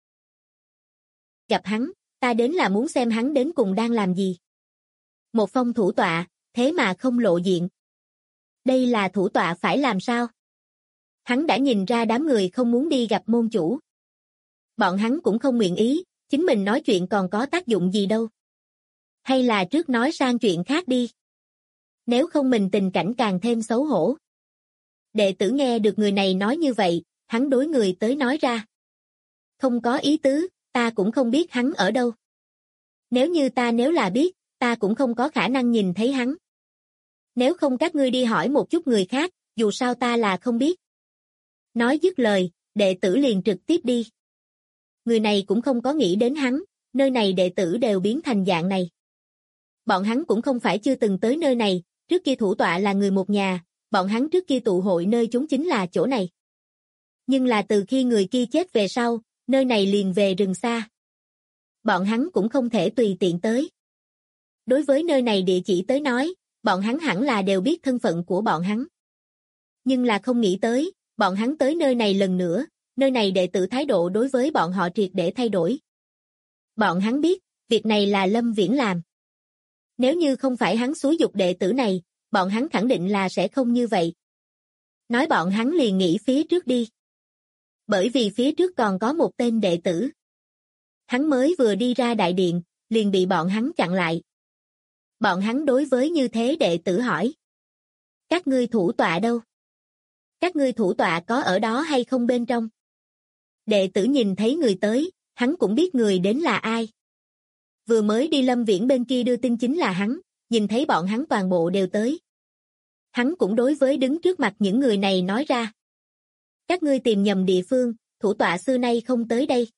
Gặp hắn, ta đến là muốn xem hắn đến cùng đang làm gì. Một phong thủ tọa, thế mà không lộ diện. Đây là thủ tọa phải làm sao? Hắn đã nhìn ra đám người không muốn đi gặp môn chủ. Bọn hắn cũng không nguyện ý, chính mình nói chuyện còn có tác dụng gì đâu. Hay là trước nói sang chuyện khác đi. Nếu không mình tình cảnh càng thêm xấu hổ. Đệ tử nghe được người này nói như vậy, hắn đối người tới nói ra. Không có ý tứ, ta cũng không biết hắn ở đâu. Nếu như ta nếu là biết, ta cũng không có khả năng nhìn thấy hắn. Nếu không các ngươi đi hỏi một chút người khác, dù sao ta là không biết. Nói dứt lời, đệ tử liền trực tiếp đi. Người này cũng không có nghĩ đến hắn, nơi này đệ tử đều biến thành dạng này. Bọn hắn cũng không phải chưa từng tới nơi này, trước kia thủ tọa là người một nhà, bọn hắn trước kia tụ hội nơi chúng chính là chỗ này. Nhưng là từ khi người kia chết về sau, nơi này liền về rừng xa. Bọn hắn cũng không thể tùy tiện tới. Đối với nơi này địa chỉ tới nói, bọn hắn hẳn là đều biết thân phận của bọn hắn. Nhưng là không nghĩ tới, bọn hắn tới nơi này lần nữa, nơi này đệ tử thái độ đối với bọn họ triệt để thay đổi. Bọn hắn biết, việc này là Lâm Viễn làm. Nếu như không phải hắn xúi giục đệ tử này, bọn hắn khẳng định là sẽ không như vậy. Nói bọn hắn liền nghĩ phía trước đi. Bởi vì phía trước còn có một tên đệ tử. Hắn mới vừa đi ra đại điện, liền bị bọn hắn chặn lại. Bọn hắn đối với như thế đệ tử hỏi. Các ngươi thủ tọa đâu? Các ngươi thủ tọa có ở đó hay không bên trong? Đệ tử nhìn thấy người tới, hắn cũng biết người đến là ai. Vừa mới đi Lâm Viễn bên kia đưa tin chính là hắn, nhìn thấy bọn hắn toàn bộ đều tới. Hắn cũng đối với đứng trước mặt những người này nói ra. Các ngươi tìm nhầm địa phương, thủ tọa xưa nay không tới đây.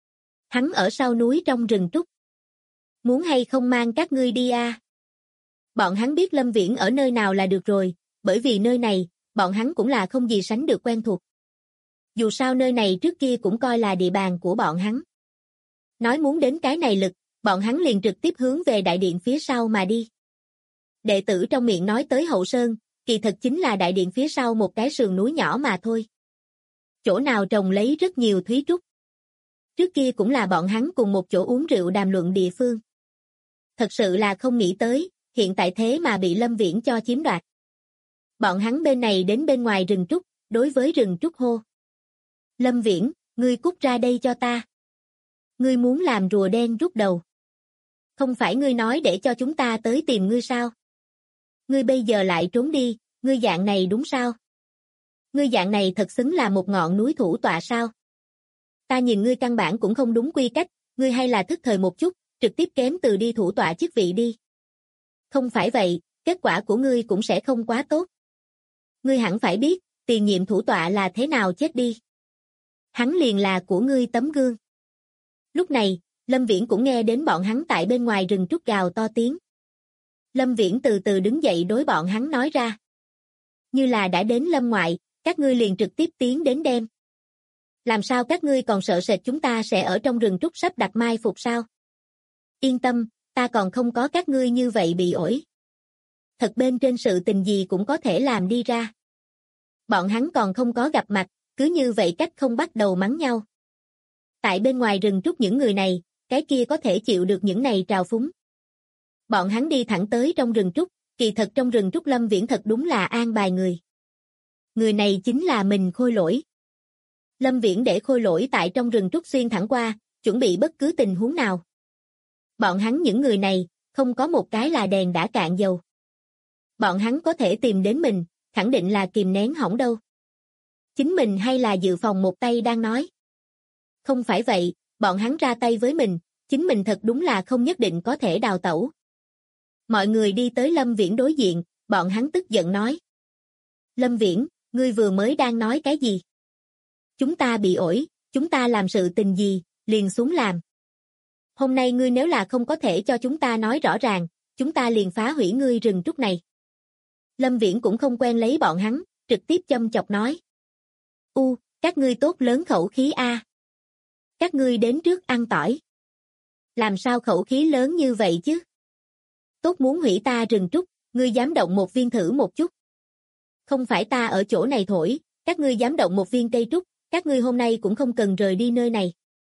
Hắn ở sau núi trong rừng trúc. Muốn hay không mang các ngươi đi à? Bọn hắn biết Lâm Viễn ở nơi nào là được rồi, bởi vì nơi này, bọn hắn cũng là không gì sánh được quen thuộc. Dù sao nơi này trước kia cũng coi là địa bàn của bọn hắn. Nói muốn đến cái này lực, bọn hắn liền trực tiếp hướng về đại điện phía sau mà đi. Đệ tử trong miệng nói tới Hậu Sơn, kỳ thực chính là đại điện phía sau một cái sườn núi nhỏ mà thôi. Chỗ nào trồng lấy rất nhiều thúy trúc. Trước kia cũng là bọn hắn cùng một chỗ uống rượu đàm luận địa phương. Thật sự là không nghĩ tới, hiện tại thế mà bị Lâm Viễn cho chiếm đoạt. Bọn hắn bên này đến bên ngoài rừng trúc, đối với rừng trúc hô. Lâm Viễn, ngươi cút ra đây cho ta. Ngươi muốn làm rùa đen rút đầu. Không phải ngươi nói để cho chúng ta tới tìm ngươi sao? Ngươi bây giờ lại trốn đi, ngươi dạng này đúng sao? Ngươi dạng này thật xứng là một ngọn núi thủ tọa sao? Ta nhìn ngươi căn bản cũng không đúng quy cách, ngươi hay là thức thời một chút, trực tiếp kém từ đi thủ tọa chức vị đi. Không phải vậy, kết quả của ngươi cũng sẽ không quá tốt. Ngươi hẳn phải biết, tiền nhiệm thủ tọa là thế nào chết đi. Hắn liền là của ngươi tấm gương. Lúc này, Lâm Viễn cũng nghe đến bọn hắn tại bên ngoài rừng trúc gào to tiếng. Lâm Viễn từ từ đứng dậy đối bọn hắn nói ra. Như là đã đến Lâm ngoại, các ngươi liền trực tiếp tiến đến đem. Làm sao các ngươi còn sợ sệt chúng ta sẽ ở trong rừng trúc sắp đặt mai phục sao? Yên tâm, ta còn không có các ngươi như vậy bị ổi. Thật bên trên sự tình gì cũng có thể làm đi ra. Bọn hắn còn không có gặp mặt, cứ như vậy cách không bắt đầu mắng nhau. Tại bên ngoài rừng trúc những người này, cái kia có thể chịu được những này trào phúng. Bọn hắn đi thẳng tới trong rừng trúc, kỳ thật trong rừng trúc Lâm Viễn thật đúng là an bài người. Người này chính là mình Khôi Lỗi. Lâm Viễn để Khôi Lỗi tại trong rừng trúc xuyên thẳng qua, chuẩn bị bất cứ tình huống nào. Bọn hắn những người này, không có một cái là đèn đã cạn dầu. Bọn hắn có thể tìm đến mình, khẳng định là kìm nén hỏng đâu. Chính mình hay là dự phòng một tay đang nói. Không phải vậy, bọn hắn ra tay với mình, chính mình thật đúng là không nhất định có thể đào tẩu. Mọi người đi tới Lâm Viễn đối diện, bọn hắn tức giận nói. Lâm Viễn, ngươi vừa mới đang nói cái gì? Chúng ta bị ổi, chúng ta làm sự tình gì, liền xuống làm. Hôm nay ngươi nếu là không có thể cho chúng ta nói rõ ràng, chúng ta liền phá hủy ngươi rừng trúc này. Lâm Viễn cũng không quen lấy bọn hắn, trực tiếp châm chọc nói. Các ngươi tốt lớn khẩu khí a. Các ngươi đến trước ăn tỏi. Làm sao khẩu khí lớn như vậy chứ? Tốt muốn hủy ta rừng trúc, ngươi dám động một viên thử một chút. Không phải ta ở chỗ này thổi, các ngươi dám động một viên cây trúc, các ngươi hôm nay cũng không cần rời đi nơi này.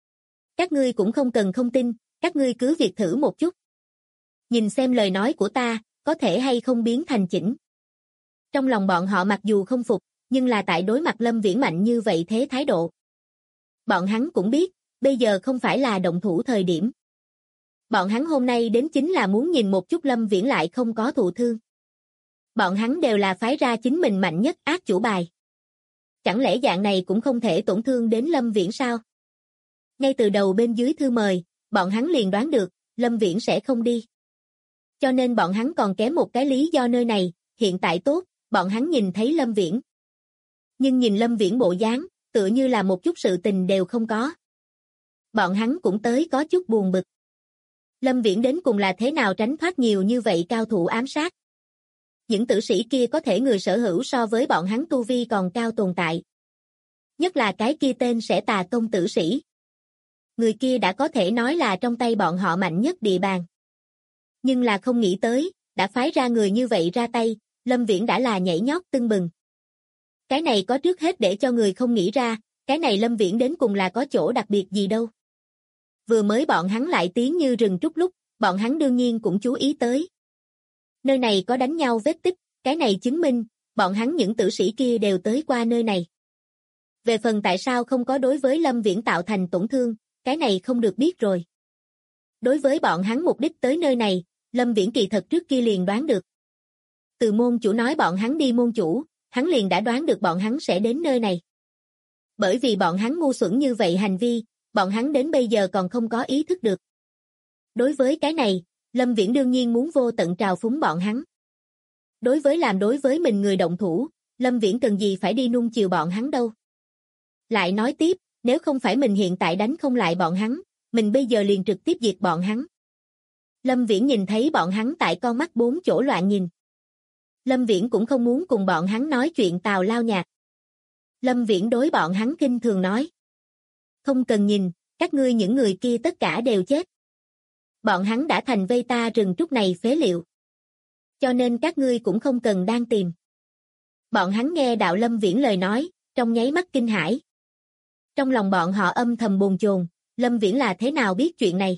Các ngươi cũng không cần không tin, các ngươi cứ việc thử một chút. Nhìn xem lời nói của ta, có thể hay không biến thành chỉnh. Trong lòng bọn họ mặc dù không phục, nhưng là tại đối mặt Lâm Viễn mạnh như vậy thế thái độ. Bọn hắn cũng biết, bây giờ không phải là động thủ thời điểm. Bọn hắn hôm nay đến chính là muốn nhìn một chút Lâm Viễn lại không có thụ thương. Bọn hắn đều là phái ra chính mình mạnh nhất ác chủ bài. Chẳng lẽ dạng này cũng không thể tổn thương đến Lâm Viễn sao? Ngay từ đầu bên dưới thư mời, bọn hắn liền đoán được, Lâm Viễn sẽ không đi. Cho nên bọn hắn còn kém một cái lý do nơi này, hiện tại tốt, bọn hắn nhìn thấy Lâm Viễn. Nhưng nhìn Lâm Viễn bộ dáng, tựa như là một chút sự tình đều không có. Bọn hắn cũng tới có chút buồn bực. Lâm Viễn đến cùng là thế nào tránh thoát nhiều như vậy cao thủ ám sát? Những tử sĩ kia có thể người sở hữu so với bọn hắn tu vi còn cao tồn tại. Nhất là cái kia tên sẽ Tà Tông tử sĩ. Người kia đã có thể nói là trong tay bọn họ mạnh nhất địa bàn. Nhưng là không nghĩ tới, đã phái ra người như vậy ra tay, Lâm Viễn đã là nhảy nhót tưng bừng. Cái này có trước hết để cho người không nghĩ ra, cái này Lâm Viễn đến cùng là có chỗ đặc biệt gì đâu. Vừa mới bọn hắn lại tiến như rừng trúc lúc, bọn hắn đương nhiên cũng chú ý tới. Nơi này có đánh nhau vết tích, cái này chứng minh, bọn hắn những tử sĩ kia đều tới qua nơi này. Về phần tại sao không có đối với Lâm Viễn tạo thành tổn thương, cái này không được biết rồi. Đối với bọn hắn mục đích tới nơi này, Lâm Viễn kỳ thật trước kia liền đoán được. Từ môn chủ nói bọn hắn đi môn chủ, hắn liền đã đoán được bọn hắn sẽ đến nơi này. Bởi vì bọn hắn ngu xuẩn như vậy hành vi, bọn hắn đến bây giờ còn không có ý thức được. Đối với cái này, Lâm Viễn đương nhiên muốn vô tận trào phúng bọn hắn. Đối với mình người động thủ, Lâm Viễn cần gì phải đi nuông chiều bọn hắn đâu. Lại nói tiếp, nếu không phải mình hiện tại đánh không lại bọn hắn, mình bây giờ liền trực tiếp diệt bọn hắn. Lâm Viễn nhìn thấy bọn hắn tại con mắt bốn chỗ loạn nhìn. Lâm Viễn cũng không muốn cùng bọn hắn nói chuyện tào lao nhạt. Lâm Viễn đối bọn hắn khinh thường nói. Không cần nhìn, các ngươi những người kia tất cả đều chết. Bọn hắn đã thành vây ta rừng trúc này phế liệu. Cho nên các ngươi cũng không cần đang tìm. Bọn hắn nghe đạo Lâm Viễn lời nói, trong nháy mắt kinh hãi. Trong lòng bọn họ âm thầm bồn chồn, Lâm Viễn là thế nào biết chuyện này?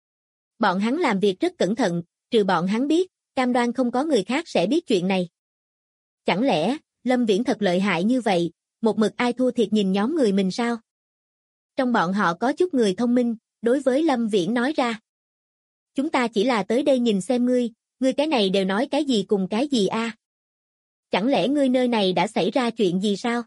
Bọn hắn làm việc rất cẩn thận, trừ bọn hắn biết, cam đoan không có người khác sẽ biết chuyện này. Chẳng lẽ, Lâm Viễn thật lợi hại như vậy, một mực ai thua thiệt nhìn nhóm người mình sao? Trong bọn họ có chút người thông minh, đối với Lâm Viễn nói ra. Chúng ta chỉ là tới đây nhìn xem ngươi cái này đều nói cái gì cùng cái gì a? Chẳng lẽ ngươi nơi này đã xảy ra chuyện gì sao?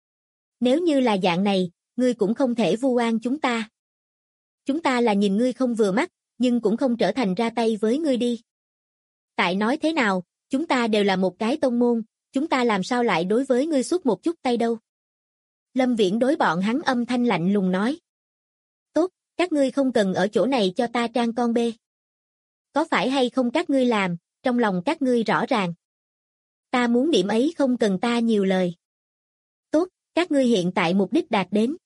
Nếu như là dạng này, ngươi cũng không thể vu oan chúng ta. Chúng ta là nhìn ngươi không vừa mắt, nhưng cũng không trở thành ra tay với ngươi đi. Tại nói thế nào, chúng ta đều là một cái tông môn, chúng ta làm sao lại đối với ngươi xuất một chút tay đâu. Lâm Viễn đối bọn hắn âm thanh lạnh lùng nói. Tốt, các ngươi không cần ở chỗ này cho ta trang con bê. Có phải hay không các ngươi làm, trong lòng các ngươi rõ ràng. Ta muốn điểm ấy không cần ta nhiều lời. Tốt, các ngươi hiện tại mục đích đạt đến.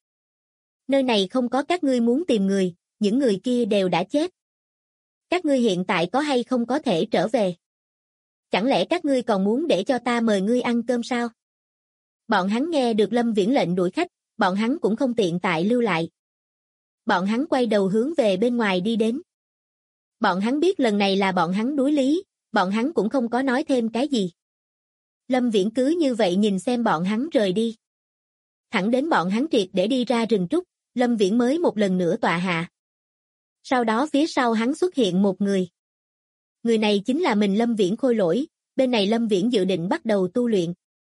Nơi này không có các ngươi muốn tìm người, những người kia đều đã chết. Các ngươi hiện tại có hay không có thể trở về? Chẳng lẽ các ngươi còn muốn để cho ta mời ngươi ăn cơm sao? Bọn hắn nghe được Lâm Viễn lệnh đuổi khách, bọn hắn cũng không tiện tại lưu lại. Bọn hắn quay đầu hướng về bên ngoài đi đến. Bọn hắn biết lần này là bọn hắn đối lý, bọn hắn cũng không có nói thêm cái gì. Lâm Viễn cứ như vậy nhìn xem bọn hắn rời đi. Thẳng đến bọn hắn triệt để đi ra rừng trúc, Lâm Viễn mới một lần nữa tọa hạ. Sau đó phía sau hắn xuất hiện một người. Người này chính là mình Lâm Viễn Khôi Lỗi, bên này Lâm Viễn dự định bắt đầu tu luyện.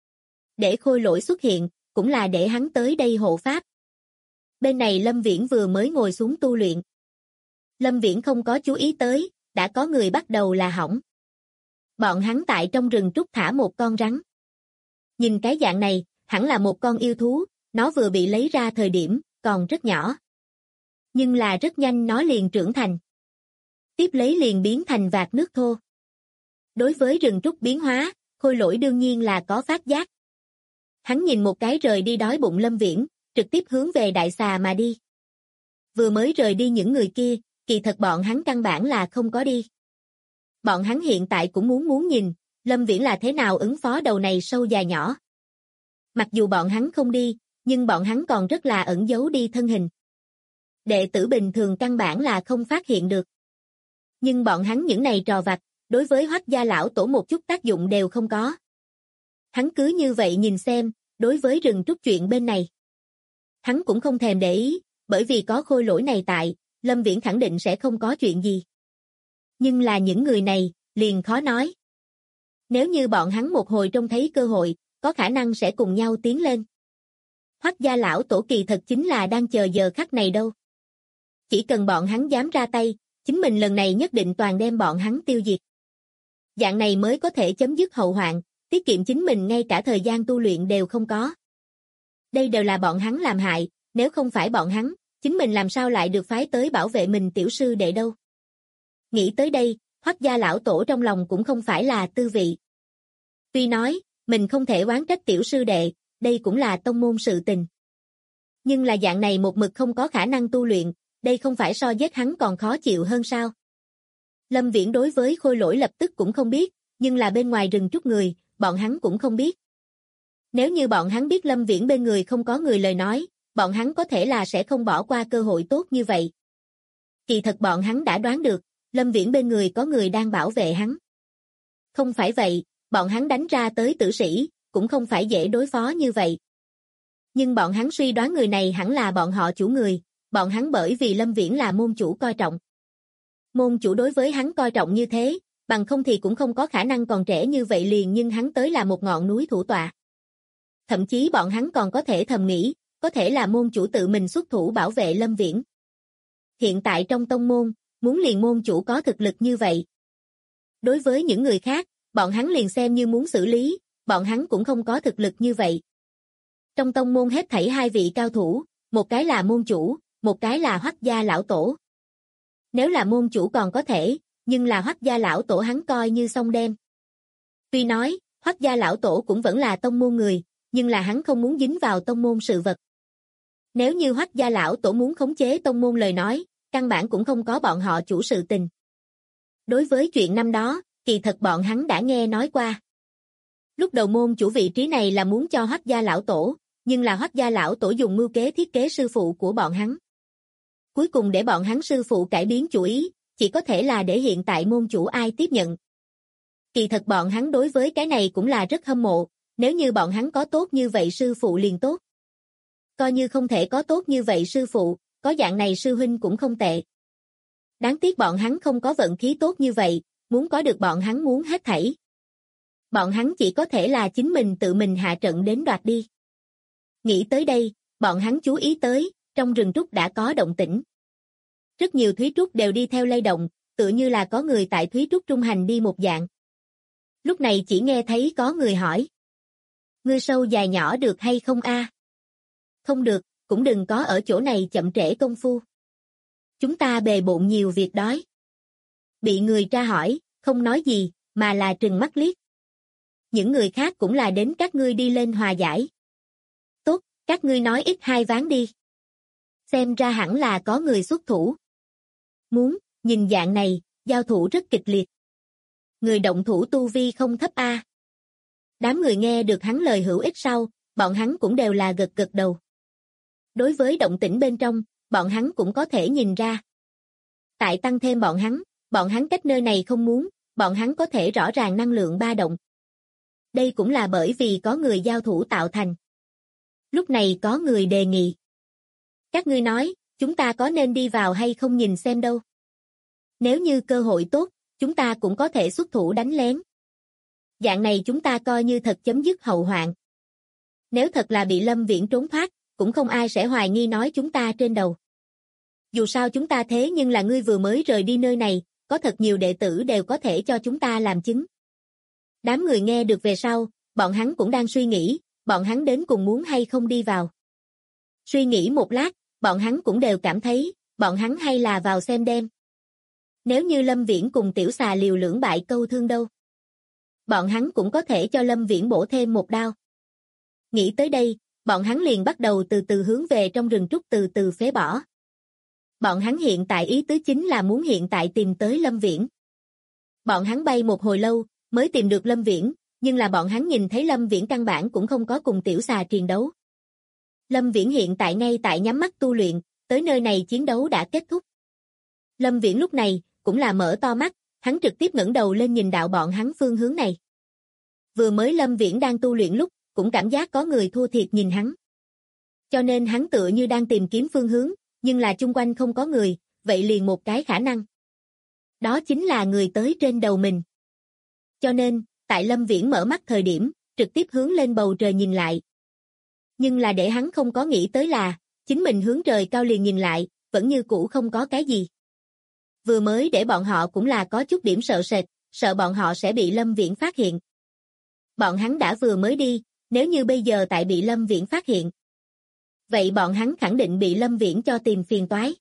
Để Khôi Lỗi xuất hiện, cũng là để hắn tới đây hộ pháp. Bên này Lâm Viễn vừa mới ngồi xuống tu luyện. Lâm Viễn không có chú ý tới, đã có người bắt đầu là hỏng. Bọn hắn tại trong rừng trúc thả một con rắn. Nhìn cái dạng này, hẳn là một con yêu thú, nó vừa bị lấy ra thời điểm, còn rất nhỏ. Nhưng là rất nhanh nó liền trưởng thành. Tiếp lấy liền biến thành vạt nước thô. Đối với rừng trúc biến hóa, Khôi Lỗi đương nhiên là có phát giác. Hắn nhìn một cái rời đi đói bụng Lâm Viễn, trực tiếp hướng về đại xà mà đi. Vừa mới rời đi những người kia, kỳ thật bọn hắn căn bản là không có đi. Bọn hắn hiện tại cũng muốn nhìn, Lâm Viễn là thế nào ứng phó đầu này sâu dài nhỏ. Mặc dù bọn hắn không đi, nhưng bọn hắn còn rất là ẩn giấu đi thân hình. Đệ tử bình thường căn bản là không phát hiện được. Nhưng bọn hắn những này trò vặt, đối với Hoắc gia lão tổ một chút tác dụng đều không có. Hắn cứ như vậy nhìn xem, đối với rừng trúc chuyện bên này. Hắn cũng không thèm để ý, bởi vì có Khôi Lỗi này tại, Lâm Viễn khẳng định sẽ không có chuyện gì. Nhưng là những người này, liền khó nói. Nếu như bọn hắn một hồi trông thấy cơ hội, có khả năng sẽ cùng nhau tiến lên. Hoắc gia lão tổ kỳ thật chính là đang chờ giờ khắc này đâu. Chỉ cần bọn hắn dám ra tay, chính mình lần này nhất định toàn đem bọn hắn tiêu diệt. Dạng này mới có thể chấm dứt hậu hoạn, tiết kiệm chính mình ngay cả thời gian tu luyện đều không có. Đây đều là bọn hắn làm hại, nếu không phải bọn hắn, chính mình làm sao lại được phái tới bảo vệ mình tiểu sư đệ đâu. Nghĩ tới đây, Hoắc gia lão tổ trong lòng cũng không phải là tư vị. Tuy nói, mình không thể oán trách tiểu sư đệ, đây cũng là tông môn sự tình. Nhưng là dạng này một mực không có khả năng tu luyện, đây không phải so giết hắn còn khó chịu hơn sao. Lâm Viễn đối với Khôi Lỗi lập tức cũng không biết, nhưng là bên ngoài rừng trúc người, bọn hắn cũng không biết. Nếu như bọn hắn biết Lâm Viễn bên người không có người lời nói, bọn hắn có thể là sẽ không bỏ qua cơ hội tốt như vậy. Kỳ thật bọn hắn đã đoán được, Lâm Viễn bên người có người đang bảo vệ hắn. Không phải vậy, bọn hắn đánh ra tới tử sĩ, cũng không phải dễ đối phó như vậy. Nhưng bọn hắn suy đoán người này hẳn là bọn họ chủ người, bọn hắn bởi vì Lâm Viễn là môn chủ coi trọng. Môn chủ đối với hắn coi trọng như thế, bằng không thì cũng không có khả năng còn trẻ như vậy liền nhưng hắn tới là một ngọn núi thủ tọa. Thậm chí bọn hắn còn có thể thầm nghĩ, có thể là môn chủ tự mình xuất thủ bảo vệ Lâm Viễn. Hiện tại trong tông môn, muốn liền môn chủ có thực lực như vậy. Đối với những người khác, bọn hắn liền xem như muốn xử lý, bọn hắn cũng không có thực lực như vậy. Trong tông môn hết thảy hai vị cao thủ, một cái là môn chủ, một cái là Hoắc gia lão tổ. Nếu là môn chủ còn có thể, nhưng là Hoắc gia lão tổ hắn coi như xong đem. Tuy nói, Hoắc gia lão tổ cũng vẫn là tông môn người, nhưng là hắn không muốn dính vào tông môn sự vật. Nếu như Hoắc gia lão tổ muốn khống chế tông môn lời nói, căn bản cũng không có bọn họ chủ sự tình. Đối với chuyện năm đó, kỳ thật bọn hắn đã nghe nói qua. Lúc đầu môn chủ vị trí này là muốn cho Hoắc gia lão tổ, nhưng là Hoắc gia lão tổ dùng mưu kế thiết kế sư phụ của bọn hắn. Cuối cùng để bọn hắn sư phụ cải biến chủ ý, chỉ có thể là để hiện tại môn chủ ai tiếp nhận. Kỳ thật bọn hắn đối với cái này cũng là rất hâm mộ, nếu như bọn hắn có tốt như vậy sư phụ liền tốt. Coi như không thể có tốt như vậy sư phụ, có dạng này sư huynh cũng không tệ. Đáng tiếc bọn hắn không có vận khí tốt như vậy, muốn có được bọn hắn muốn hết thảy. Bọn hắn chỉ có thể là chính mình tự mình hạ trận đến đoạt đi. Nghĩ tới đây, bọn hắn chú ý tới, trong rừng trúc đã có động tĩnh. Rất nhiều thúy trúc đều đi theo lay động, tựa như là có người tại thúy trúc trung hành đi một dạng. Lúc này chỉ nghe thấy có người hỏi. Ngươi sâu dài nhỏ được hay không a? Không được, cũng đừng có ở chỗ này chậm trễ công phu. Chúng ta bề bộn nhiều việc đói. Bị người tra hỏi, không nói gì, mà là trừng mắt liếc. Những người khác cũng là đến các ngươi đi lên hòa giải. Tốt, các ngươi nói ít hai ván đi. Xem ra hẳn là có người xuất thủ. Muốn, nhìn dạng này, giao thủ rất kịch liệt. Người động thủ tu vi không thấp a. Đám người nghe được hắn lời hữu ích sau, bọn hắn cũng đều là gật gật đầu. Đối với động tĩnh bên trong, bọn hắn cũng có thể nhìn ra. Tại tăng thêm bọn hắn cách nơi này không muốn, bọn hắn có thể rõ ràng năng lượng ba động. Đây cũng là bởi vì có người giao thủ tạo thành. Lúc này có người đề nghị. Các ngươi nói, chúng ta có nên đi vào hay không nhìn xem đâu. Nếu như cơ hội tốt, chúng ta cũng có thể xuất thủ đánh lén. Dạng này chúng ta coi như thật chấm dứt hậu hoạn. Nếu thật là bị Lâm Viễn trốn thoát, cũng không ai sẽ hoài nghi nói chúng ta trên đầu. Dù sao chúng ta thế nhưng là ngươi vừa mới rời đi nơi này, có thật nhiều đệ tử đều có thể cho chúng ta làm chứng. Đám người nghe được về sau, bọn hắn cũng đang suy nghĩ, bọn hắn đến cùng muốn hay không đi vào. Suy nghĩ một lát, bọn hắn cũng đều cảm thấy, bọn hắn hay là vào xem đem. Nếu như Lâm Viễn cùng Tiểu Xà liều lưỡng bại câu thương đâu. Bọn hắn cũng có thể cho Lâm Viễn bổ thêm một đao. Nghĩ tới đây, bọn hắn liền bắt đầu từ từ hướng về trong rừng trúc từ từ phế bỏ. Bọn hắn hiện tại ý tứ chính là muốn hiện tại tìm tới Lâm Viễn. Bọn hắn bay một hồi lâu, mới tìm được Lâm Viễn, nhưng là bọn hắn nhìn thấy Lâm Viễn căn bản cũng không có cùng Tiểu Xà chiến đấu. Lâm Viễn hiện tại ngay tại nhắm mắt tu luyện, tới nơi này chiến đấu đã kết thúc. Lâm Viễn lúc này, cũng là mở to mắt, hắn trực tiếp ngẩng đầu lên nhìn đạo bọn hắn phương hướng này. Vừa mới Lâm Viễn đang tu luyện lúc, cũng cảm giác có người thua thiệt nhìn hắn. Cho nên hắn tựa như đang tìm kiếm phương hướng, nhưng là chung quanh không có người, vậy liền một cái khả năng. Đó chính là người tới trên đầu mình. Cho nên, tại Lâm Viễn mở mắt thời điểm, trực tiếp hướng lên bầu trời nhìn lại. Nhưng là để hắn không có nghĩ tới là, chính mình hướng trời cao liền nhìn lại, vẫn như cũ không có cái gì. Vừa mới để bọn họ cũng là có chút điểm sợ sệt, sợ bọn họ sẽ bị Lâm Viễn phát hiện. Bọn hắn đã vừa mới đi, nếu như bây giờ tại bị Lâm Viễn phát hiện. Vậy bọn hắn khẳng định bị Lâm Viễn cho tìm phiền toái.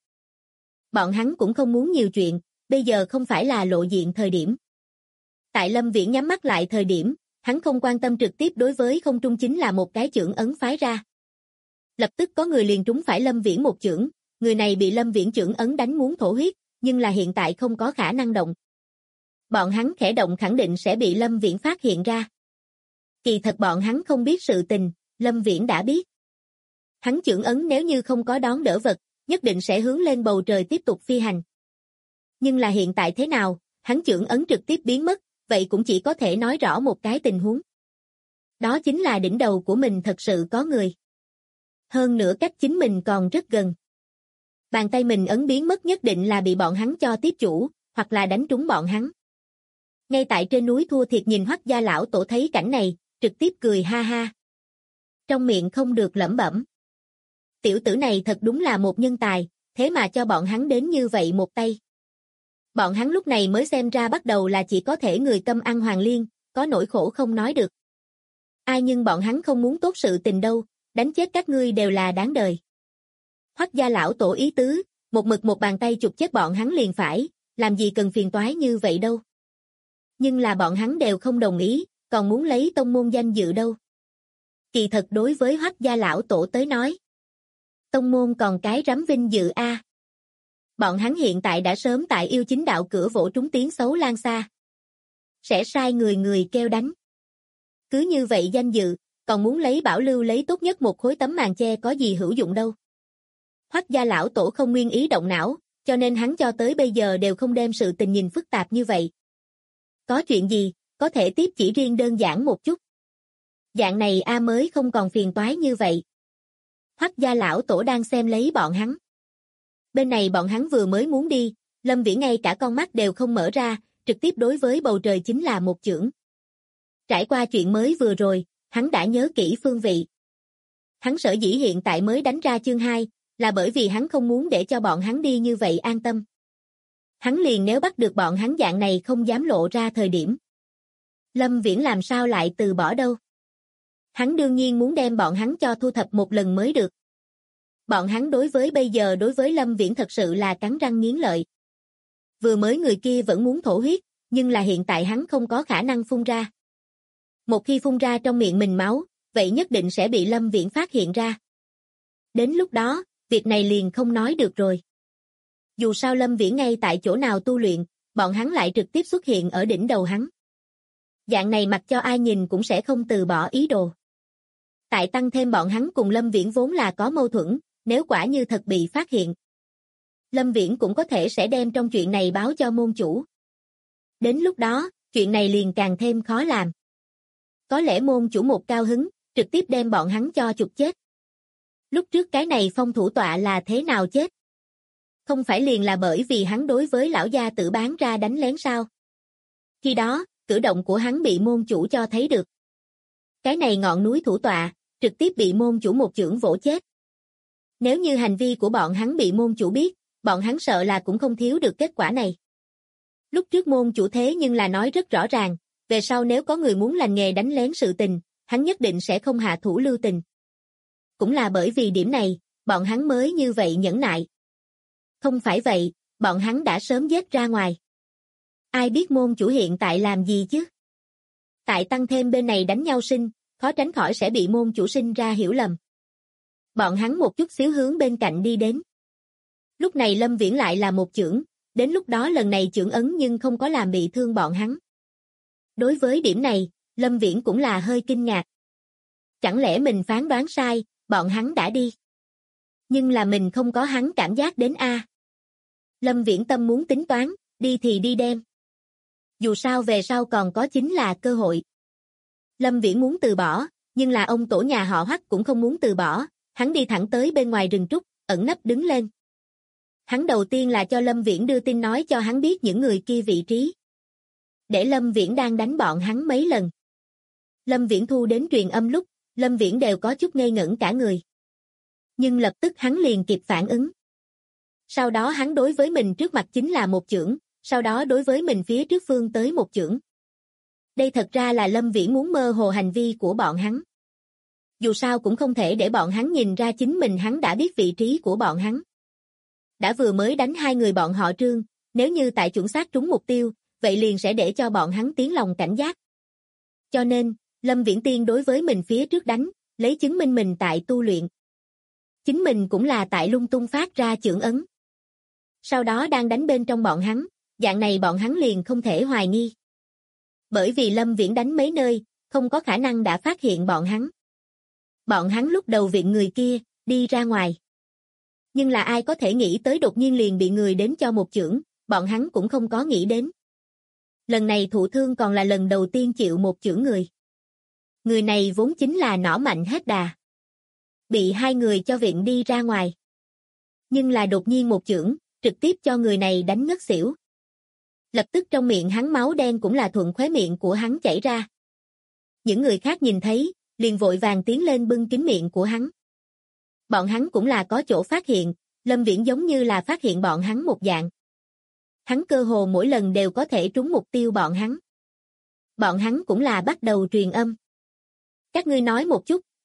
Bọn hắn cũng không muốn nhiều chuyện, bây giờ không phải là lộ diện thời điểm. Tại Lâm Viễn nhắm mắt lại thời điểm, hắn không quan tâm trực tiếp đối với không trung chính là một cái chưởng ấn phái ra. Lập tức có người liền trúng phải Lâm Viễn một chưởng, người này bị Lâm Viễn chưởng ấn đánh muốn thổ huyết, nhưng là hiện tại không có khả năng động. Bọn hắn khẽ động khẳng định sẽ bị Lâm Viễn phát hiện ra. Kỳ thật bọn hắn không biết sự tình, Lâm Viễn đã biết. Hắn chưởng ấn nếu như không có đón đỡ vật, nhất định sẽ hướng lên bầu trời tiếp tục phi hành. Nhưng là hiện tại thế nào, hắn chưởng ấn trực tiếp biến mất, vậy cũng chỉ có thể nói rõ một cái tình huống. Đó chính là đỉnh đầu của mình thật sự có người. Hơn nữa cách chính mình còn rất gần. Bàn tay mình ấn biến mất nhất định là bị bọn hắn cho tiếp chủ, hoặc là đánh trúng bọn hắn. Ngay tại trên núi thua thiệt nhìn Hoắc gia lão tổ thấy cảnh này, trực tiếp cười ha ha. Trong miệng không được lẩm bẩm. Tiểu tử này thật đúng là một nhân tài, thế mà cho bọn hắn đến như vậy một tay. Bọn hắn lúc này mới xem ra bắt đầu là chỉ có thể người câm ăn hoàng liên, có nỗi khổ không nói được. Ai nhưng bọn hắn không muốn tốt sự tình đâu, đánh chết các ngươi đều là đáng đời. Hoắc gia lão tổ ý tứ, một mực một bàn tay chụp chết bọn hắn liền phải, làm gì cần phiền toái như vậy đâu. Nhưng là bọn hắn đều không đồng ý, còn muốn lấy tông môn danh dự đâu. Kỳ thật đối với Hoắc gia lão tổ tới nói, tông môn còn cái rắm vinh dự a. Bọn hắn hiện tại đã sớm tại yêu chính đạo cửa vỗ trúng tiếng xấu lan xa. Sẽ sai người người kêu đánh. Cứ như vậy danh dự, còn muốn lấy bảo lưu lấy tốt nhất một khối tấm màn che có gì hữu dụng đâu. Hoắc gia lão tổ không nguyên ý động não, cho nên hắn cho tới bây giờ đều không đem sự tình nhìn phức tạp như vậy. Có chuyện gì, có thể tiếp chỉ riêng đơn giản một chút. Dạng này a mới không còn phiền toái như vậy. Hoắc gia lão tổ đang xem lấy bọn hắn. Bên này bọn hắn vừa mới muốn đi, Lâm Viễn ngay cả con mắt đều không mở ra, trực tiếp đối với bầu trời chính là một chưởng. Trải qua chuyện mới vừa rồi, hắn đã nhớ kỹ phương vị. Hắn sở dĩ hiện tại mới đánh ra chương 2, là bởi vì hắn không muốn để cho bọn hắn đi như vậy an tâm. Hắn liền nếu bắt được bọn hắn dạng này không dám lộ ra thời điểm. Lâm Viễn làm sao lại từ bỏ đâu. Hắn đương nhiên muốn đem bọn hắn cho thu thập một lần mới được. Bọn hắn đối với Lâm Viễn thật sự là cắn răng nghiến lợi. Vừa mới người kia vẫn muốn thổ huyết, nhưng là hiện tại hắn không có khả năng phun ra. Một khi phun ra trong miệng mình máu, vậy nhất định sẽ bị Lâm Viễn phát hiện ra. Đến lúc đó, việc này liền không nói được rồi. Dù sao Lâm Viễn ngay tại chỗ nào tu luyện, bọn hắn lại trực tiếp xuất hiện ở đỉnh đầu hắn. Dạng này mặc cho ai nhìn cũng sẽ không từ bỏ ý đồ. Tại tăng thêm bọn hắn cùng Lâm Viễn vốn là có mâu thuẫn, nếu quả như thật bị phát hiện. Lâm Viễn cũng có thể sẽ đem trong chuyện này báo cho môn chủ. Đến lúc đó, chuyện này liền càng thêm khó làm. Có lẽ môn chủ một cao hứng, trực tiếp đem bọn hắn cho chụp chết. Lúc trước cái này Phong thủ tọa là thế nào chết? Không phải liền là bởi vì hắn đối với lão gia tử bán ra đánh lén sao? Khi đó, cử động của hắn bị môn chủ cho thấy được. Cái này ngọn núi thủ tọa, trực tiếp bị môn chủ một chưởng vỗ chết. Nếu như hành vi của bọn hắn bị môn chủ biết, bọn hắn sợ là cũng không thiếu được kết quả này. Lúc trước môn chủ thế nhưng là nói rất rõ ràng, về sau nếu có người muốn lành nghề đánh lén sự tình, hắn nhất định sẽ không hạ thủ lưu tình. Cũng là bởi vì điểm này, bọn hắn mới như vậy nhẫn nại. Không phải vậy, bọn hắn đã sớm giết ra ngoài. Ai biết môn chủ hiện tại làm gì chứ? Tại tăng thêm bên này đánh nhau sinh, khó tránh khỏi sẽ bị môn chủ sinh ra hiểu lầm. Bọn hắn một chút xíu hướng bên cạnh đi đến. Lúc này Lâm Viễn lại là một chưởng, đến lúc đó lần này chưởng ấn nhưng không có làm bị thương bọn hắn. Đối với điểm này, Lâm Viễn cũng là hơi kinh ngạc. Chẳng lẽ mình phán đoán sai, bọn hắn đã đi. Nhưng là mình không có hắn cảm giác đến a. Lâm Viễn tâm muốn tính toán, đi thì đi đem. Dù sao về sau còn có chính là cơ hội. Lâm Viễn muốn từ bỏ, nhưng là ông tổ nhà họ Hoắc cũng không muốn từ bỏ, hắn đi thẳng tới bên ngoài rừng trúc, ẩn nấp đứng lên. Hắn đầu tiên là cho Lâm Viễn đưa tin nói cho hắn biết những người kia vị trí. Để Lâm Viễn đang đánh bọn hắn mấy lần. Lâm Viễn thu đến truyền âm lúc, Lâm Viễn đều có chút ngây ngẩn cả người. Nhưng lập tức hắn liền kịp phản ứng. Sau đó hắn đối với mình trước mặt chính là một chưởng, sau đó đối với mình phía trước phương tới một chưởng. Đây thật ra là Lâm Viễn muốn mơ hồ hành vi của bọn hắn. Dù sao cũng không thể để bọn hắn nhìn ra chính mình hắn đã biết vị trí của bọn hắn. Đã vừa mới đánh hai người bọn họ Trương, nếu như tại chuẩn xác trúng mục tiêu, vậy liền sẽ để cho bọn hắn tiến lòng cảnh giác. Cho nên, Lâm Viễn tiên đối với mình phía trước đánh, lấy chứng minh mình tại tu luyện. Chính mình cũng là tại lung tung phát ra chưởng ấn. Sau đó đang đánh bên trong bọn hắn, dạng này bọn hắn liền không thể hoài nghi. Bởi vì Lâm Viễn đánh mấy nơi, không có khả năng đã phát hiện bọn hắn. Bọn hắn lúc đầu viện người kia, đi ra ngoài. Nhưng là ai có thể nghĩ tới đột nhiên liền bị người đến cho một chưởng, bọn hắn cũng không có nghĩ đến. Lần này thụ thương còn là lần đầu tiên chịu một chưởng người. Người này vốn chính là nỏ mạnh hết đà. Bị hai người cho viện đi ra ngoài. Nhưng là đột nhiên một chưởng, trực tiếp cho người này đánh ngất xỉu. Lập tức trong miệng hắn máu đen cũng là thuận khóe miệng của hắn chảy ra. Những người khác nhìn thấy, liền vội vàng tiến lên bưng kín miệng của hắn. Bọn hắn cũng là có chỗ phát hiện, Lâm Viễn giống như là phát hiện bọn hắn một dạng. Hắn cơ hồ mỗi lần đều có thể trúng mục tiêu bọn hắn. Bọn hắn cũng là bắt đầu truyền âm. Các ngươi nói một chút,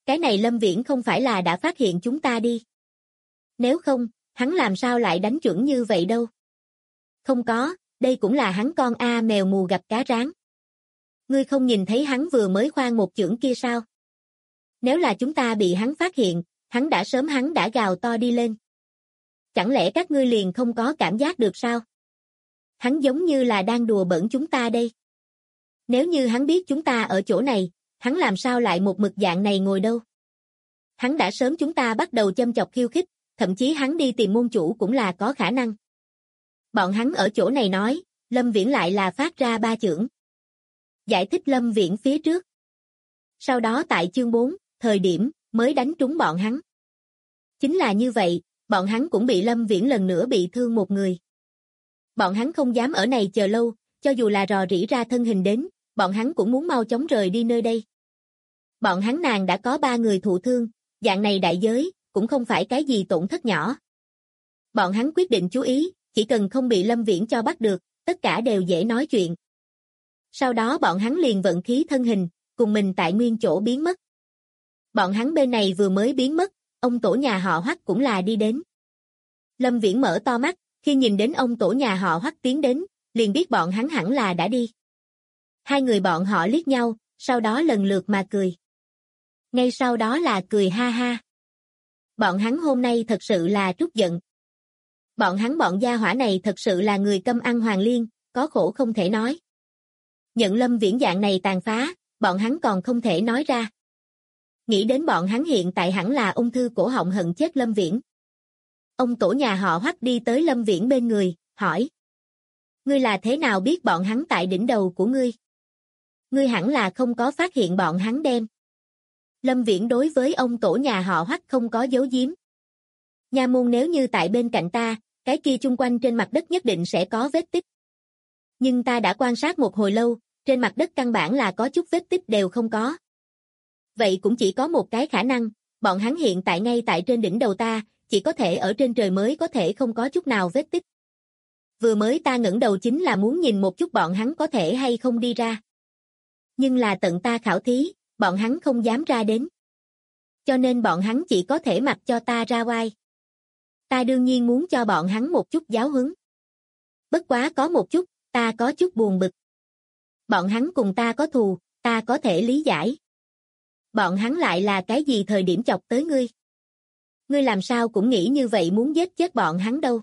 cái này Lâm Viễn không phải là đã phát hiện chúng ta đi. Nếu không, hắn làm sao lại đánh chuẩn như vậy đâu. Không có, đây cũng là hắn con mèo mù gặp cá rán. Ngươi không nhìn thấy hắn vừa mới khoan một chưởng kia sao? Nếu là chúng ta bị hắn phát hiện, hắn đã gào to đi lên. Chẳng lẽ các ngươi liền không có cảm giác được sao? Hắn giống như là đang đùa bỡn chúng ta đây. Nếu như hắn biết chúng ta ở chỗ này, hắn làm sao lại một mực dạng này ngồi đâu? Hắn đã sớm chúng ta bắt đầu châm chọc khiêu khích, thậm chí hắn đi tìm môn chủ cũng là có khả năng. Bọn hắn ở chỗ này nói, Lâm Viễn lại là phát ra 3 chưởng. Giải thích Lâm Viễn phía trước. Sau đó tại chương 4, thời điểm, mới đánh trúng bọn hắn. Chính là như vậy, bọn hắn cũng bị Lâm Viễn lần nữa bị thương một người. Bọn hắn không dám ở này chờ lâu, cho dù là rò rỉ ra thân hình đến, bọn hắn cũng muốn mau chóng rời đi nơi đây. Bọn hắn nàng đã có 3 người thụ thương, dạng này đại giới, cũng không phải cái gì tổn thất nhỏ. Bọn hắn quyết định chú ý, chỉ cần không bị Lâm Viễn cho bắt được, tất cả đều dễ nói chuyện. Sau đó bọn hắn liền vận khí thân hình, cùng mình tại nguyên chỗ biến mất. Bọn hắn bên này vừa mới biến mất, ông tổ nhà họ Hoắc cũng là đi đến. Lâm Viễn mở to mắt, khi nhìn đến ông tổ nhà họ Hoắc tiến đến, liền biết bọn hắn hẳn là đã đi. Hai người bọn họ liếc nhau, sau đó lần lượt mà cười. Ngay sau đó là cười ha ha. Bọn hắn hôm nay thật sự là trút giận. Bọn gia hỏa này thật sự là người câm ăn hoàng liên, có khổ không thể nói. Nhận Lâm Viễn dạng này tàn phá, bọn hắn còn không thể nói ra. Nghĩ đến bọn hắn hiện tại hẳn là ung thư cổ họng hận chết Lâm Viễn. Ông tổ nhà họ Hoắc đi tới Lâm Viễn bên người, hỏi. Ngươi là thế nào biết bọn hắn tại đỉnh đầu của ngươi? Ngươi hẳn là không có phát hiện bọn hắn đem. Lâm Viễn đối với ông tổ nhà họ Hoắc không có giấu giếm. Nha môn nếu như tại bên cạnh ta, cái kia chung quanh trên mặt đất nhất định sẽ có vết tích. Nhưng ta đã quan sát một hồi lâu, trên mặt đất căn bản là có chút vết tích đều không có. Vậy cũng chỉ có một cái khả năng, bọn hắn hiện tại ngay tại trên đỉnh đầu ta, chỉ có thể ở trên trời mới có thể không có chút nào vết tích. Vừa mới ta ngẩng đầu chính là muốn nhìn một chút bọn hắn có thể hay không đi ra. Nhưng là tận ta khảo thí, bọn hắn không dám ra đến. Cho nên bọn hắn chỉ có thể mặc cho ta ra oai. Ta đương nhiên muốn cho bọn hắn một chút giáo huấn. Bất quá có một chút, ta có chút buồn bực. Bọn hắn cùng ta có thù, ta có thể lý giải. Bọn hắn lại là cái gì thời điểm chọc tới ngươi? Ngươi làm sao cũng nghĩ như vậy muốn giết chết bọn hắn đâu.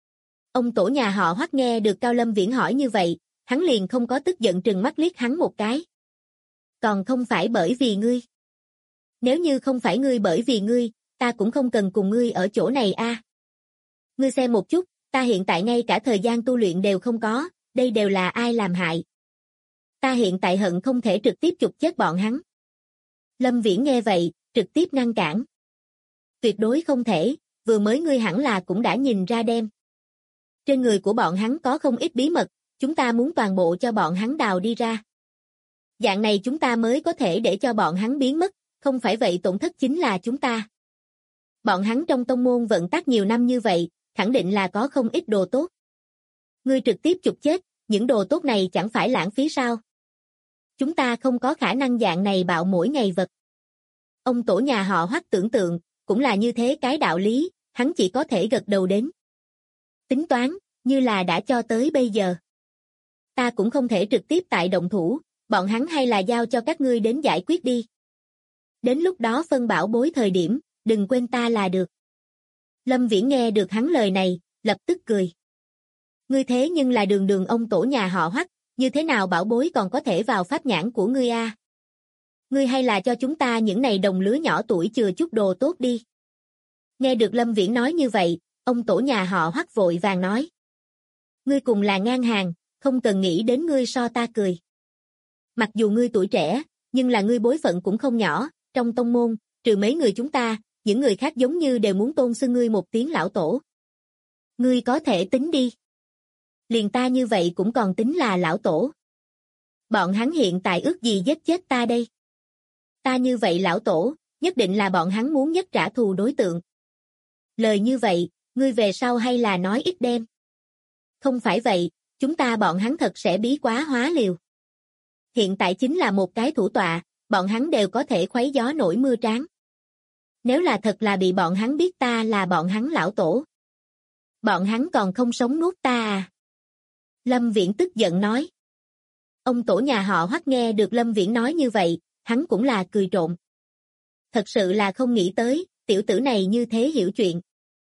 Ông tổ nhà họ Hoắc nghe được Cao Lâm Viễn hỏi như vậy, hắn liền không có tức giận trừng mắt liếc hắn một cái. Còn không phải bởi vì ngươi. Nếu như không phải ngươi bởi vì ngươi, ta cũng không cần cùng ngươi ở chỗ này a. Ngươi xem một chút, ta hiện tại ngay cả thời gian tu luyện đều không có, đây đều là ai làm hại. Ta hiện tại hận không thể trực tiếp chụp chết bọn hắn. Lâm Viễn nghe vậy, trực tiếp ngăn cản. Tuyệt đối không thể, vừa mới ngươi hẳn là cũng đã nhìn ra đem. Trên người của bọn hắn có không ít bí mật, chúng ta muốn toàn bộ cho bọn hắn đào đi ra. Dạng này chúng ta mới có thể để cho bọn hắn biến mất, không phải vậy tổn thất chính là chúng ta. Bọn hắn trong tông môn vận tắc nhiều năm như vậy, khẳng định là có không ít đồ tốt. Ngươi trực tiếp chụp chết, những đồ tốt này chẳng phải lãng phí sao? Chúng ta không có khả năng dạng này bạo mỗi ngày vật. Ông tổ nhà họ Hoắc tưởng tượng, cũng là như thế cái đạo lý, hắn chỉ có thể gật đầu đến. Tính toán, như là đã cho tới bây giờ. Ta cũng không thể trực tiếp tại động thủ, bọn hắn hay là giao cho các ngươi đến giải quyết đi. Đến lúc đó phân bảo bối thời điểm, đừng quên ta là được. Lâm Viễn nghe được hắn lời này, lập tức cười. Ngươi thế nhưng là đường đường ông tổ nhà họ Hoắc, như thế nào bảo bối còn có thể vào pháp nhãn của ngươi a? Ngươi hay là cho chúng ta những này đồng lứa nhỏ tuổi chừa chút đồ tốt đi. Nghe được Lâm Viễn nói như vậy, ông tổ nhà họ Hoắc vội vàng nói. Ngươi cùng là ngang hàng, không cần nghĩ đến ngươi so ta cười. Mặc dù ngươi tuổi trẻ, nhưng là ngươi bối phận cũng không nhỏ, trong tông môn, trừ mấy người chúng ta, những người khác giống như đều muốn tôn xưng ngươi một tiếng lão tổ. Ngươi có thể tính đi. Liền ta như vậy cũng còn tính là lão tổ. Bọn hắn hiện tại ước gì giết chết ta đây. Ta như vậy lão tổ, nhất định là bọn hắn muốn nhất trả thù đối tượng. Lời như vậy, ngươi về sau hay là nói ít đem. Không phải vậy, chúng ta bọn hắn thật sẽ bí quá hóa liều. Hiện tại chính là một cái thủ tọa, bọn hắn đều có thể khuấy gió nổi mưa tráng. Nếu là thật là bị bọn hắn biết ta là bọn hắn lão tổ. Bọn hắn còn không sống nuốt ta à? Lâm Viễn tức giận nói. Ông tổ nhà họ Hoắc nghe được Lâm Viễn nói như vậy, hắn cũng là cười trộm. Thật sự là không nghĩ tới, tiểu tử này như thế hiểu chuyện.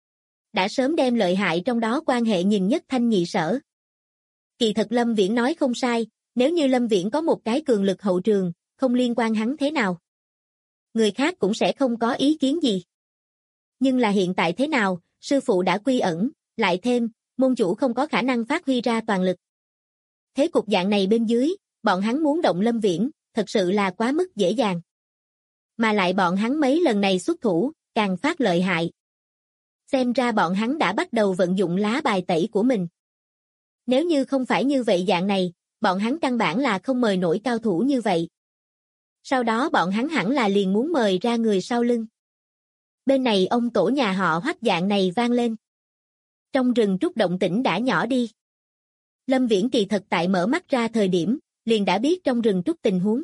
Đã sớm đem lợi hại trong đó quan hệ nhìn nhất thanh nhị sở. Kỳ thật Lâm Viễn nói không sai, nếu như Lâm Viễn có một cái cường lực hậu trường, không liên quan hắn thế nào. Người khác cũng sẽ không có ý kiến gì. Nhưng là hiện tại thế nào, sư phụ đã quy ẩn, lại thêm, môn chủ không có khả năng phát huy ra toàn lực. Thế cục dạng này bên dưới, bọn hắn muốn động Lâm Viễn, thật sự là quá mức dễ dàng. Mà lại bọn hắn mấy lần này xuất thủ, càng phát lợi hại. Xem ra bọn hắn đã bắt đầu vận dụng lá bài tẩy của mình. Nếu như không phải như vậy dạng này, bọn hắn căn bản là không mời nổi cao thủ như vậy. Sau đó bọn hắn hẳn là liền muốn mời ra người sau lưng. Bên này ông tổ nhà họ Hoắc dạng này vang lên. Trong rừng trúc động tĩnh đã nhỏ đi. Lâm Viễn kỳ thật tại mở mắt ra thời điểm, liền đã biết trong rừng trúc tình huống.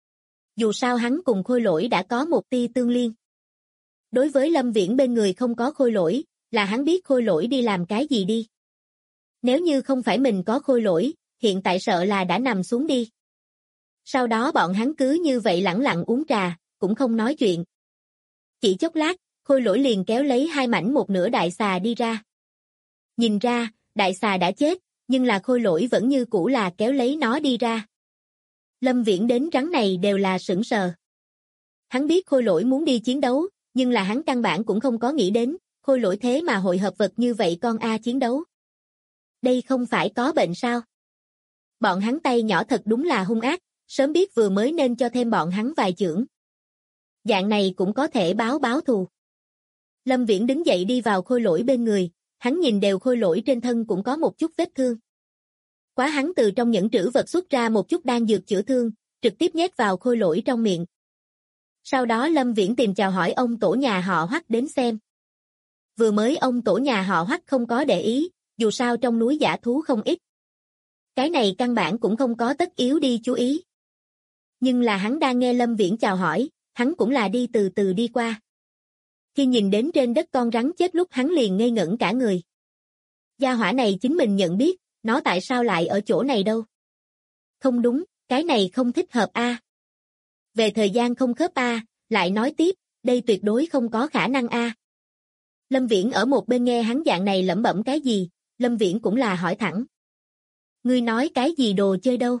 Dù sao hắn cùng khôi lỗi đã có một tia tương liên. Đối với Lâm Viễn bên người không có khôi lỗi, là hắn biết khôi lỗi đi làm cái gì đi. Nếu như không phải mình có khôi lỗi, hiện tại sợ là đã nằm xuống đi. Sau đó bọn hắn cứ như vậy lẳng lặng uống trà, cũng không nói chuyện. Chỉ chốc lát, khôi lỗi liền kéo lấy hai mảnh một nửa đại xà đi ra. Nhìn ra, đại xà đã chết, nhưng là khôi lỗi vẫn như cũ là kéo lấy nó đi ra. Lâm Viễn đến rắn này đều là sững sờ. Hắn biết khôi lỗi muốn đi chiến đấu, nhưng là hắn căn bản cũng không có nghĩ đến, khôi lỗi thế mà hội hợp vật như vậy con A chiến đấu. Đây không phải có bệnh sao? Bọn hắn tay nhỏ thật đúng là hung ác, sớm biết vừa mới nên cho thêm bọn hắn vài chưởng. Dạng này cũng có thể báo thù. Lâm Viễn đứng dậy đi vào khôi lỗi bên người, hắn nhìn đều khôi lỗi trên thân cũng có một chút vết thương. Quá hắn từ trong những trữ vật xuất ra một chút đan dược chữa thương, trực tiếp nhét vào khôi lỗi trong miệng. Sau đó Lâm Viễn tìm chào hỏi ông tổ nhà họ Hoắc đến xem. Vừa mới ông tổ nhà họ Hoắc không có để ý, dù sao trong núi dã thú không ít. Cái này căn bản cũng không có tất yếu đi chú ý. Nhưng là hắn đang nghe Lâm Viễn chào hỏi, hắn cũng là đi từ từ đi qua. Khi nhìn đến trên đất con rắn chết lúc hắn liền ngây ngẩn cả người. Gia hỏa này chính mình nhận biết, nó tại sao lại ở chỗ này đâu? Không đúng, cái này không thích hợp a. Về thời gian không khớp a, lại nói tiếp, đây tuyệt đối không có khả năng a. Lâm Viễn ở một bên nghe hắn dạng này lẩm bẩm cái gì, Lâm Viễn cũng là hỏi thẳng. Ngươi nói cái gì đồ chơi đâu?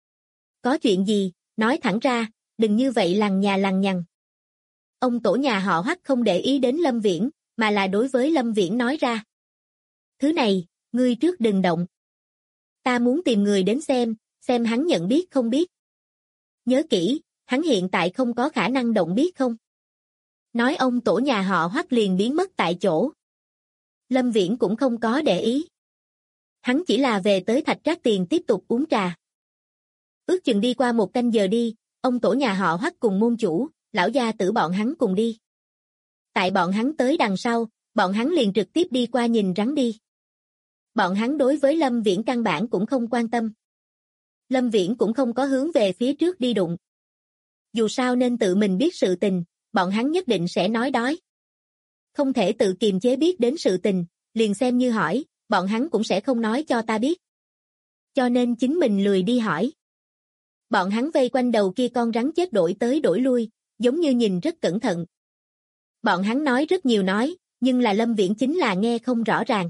Có chuyện gì, nói thẳng ra, đừng như vậy lằng nhà lằng nhằng. Ông tổ nhà họ Hoắc không để ý đến Lâm Viễn, mà là đối với Lâm Viễn nói ra. Thứ này, ngươi trước đừng động. Ta muốn tìm người đến xem hắn nhận biết không biết. Nhớ kỹ, hắn hiện tại không có khả năng động biết không? Nói ông tổ nhà họ Hoắc liền biến mất tại chỗ. Lâm Viễn cũng không có để ý. Hắn chỉ là về tới Thạch Trác Tiền tiếp tục uống trà. Ước chừng đi qua một canh giờ đi, ông tổ nhà họ Hoắc cùng môn chủ, lão gia tử bọn hắn cùng đi. Tại bọn hắn tới đằng sau, bọn hắn liền trực tiếp đi qua nhìn rắn đi. Bọn hắn đối với Lâm Viễn căn bản cũng không quan tâm. Lâm Viễn cũng không có hướng về phía trước đi đụng. Dù sao nên tự mình biết sự tình, bọn hắn nhất định sẽ nói đói. Không thể tự kiềm chế biết đến sự tình, liền xem như hỏi, bọn hắn cũng sẽ không nói cho ta biết. Cho nên chính mình lười đi hỏi. Bọn hắn vây quanh đầu kia con rắn chết đổi tới đổi lui, giống như nhìn rất cẩn thận. Bọn hắn nói rất nhiều nói, nhưng là Lâm Viễn chính là nghe không rõ ràng.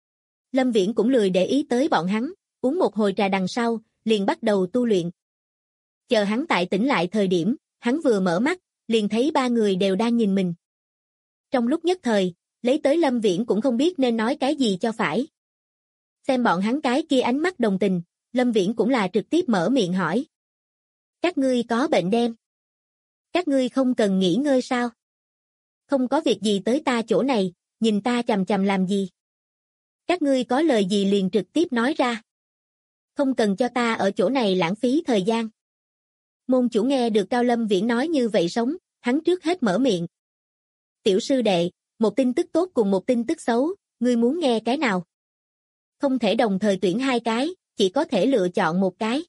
Lâm Viễn cũng lười để ý tới bọn hắn, uống một hồi trà đằng sau, liền bắt đầu tu luyện. Chờ hắn tại tỉnh lại thời điểm, hắn vừa mở mắt, liền thấy ba người đều đang nhìn mình. Trong lúc nhất thời, lấy tới Lâm Viễn cũng không biết nên nói cái gì cho phải. Xem bọn hắn cái kia ánh mắt đồng tình, Lâm Viễn cũng là trực tiếp mở miệng hỏi. Các ngươi có bệnh đem? Các ngươi không cần nghỉ ngơi sao? Không có việc gì tới ta chỗ này, nhìn ta chằm chằm làm gì? Các ngươi có lời gì liền trực tiếp nói ra. Không cần cho ta ở chỗ này lãng phí thời gian. Môn chủ nghe được Cao Lâm Viễn nói như vậy sống, hắn trước hết mở miệng. Tiểu sư đệ, một tin tức tốt cùng một tin tức xấu, ngươi muốn nghe cái nào? Không thể đồng thời tuyển hai cái, chỉ có thể lựa chọn một cái.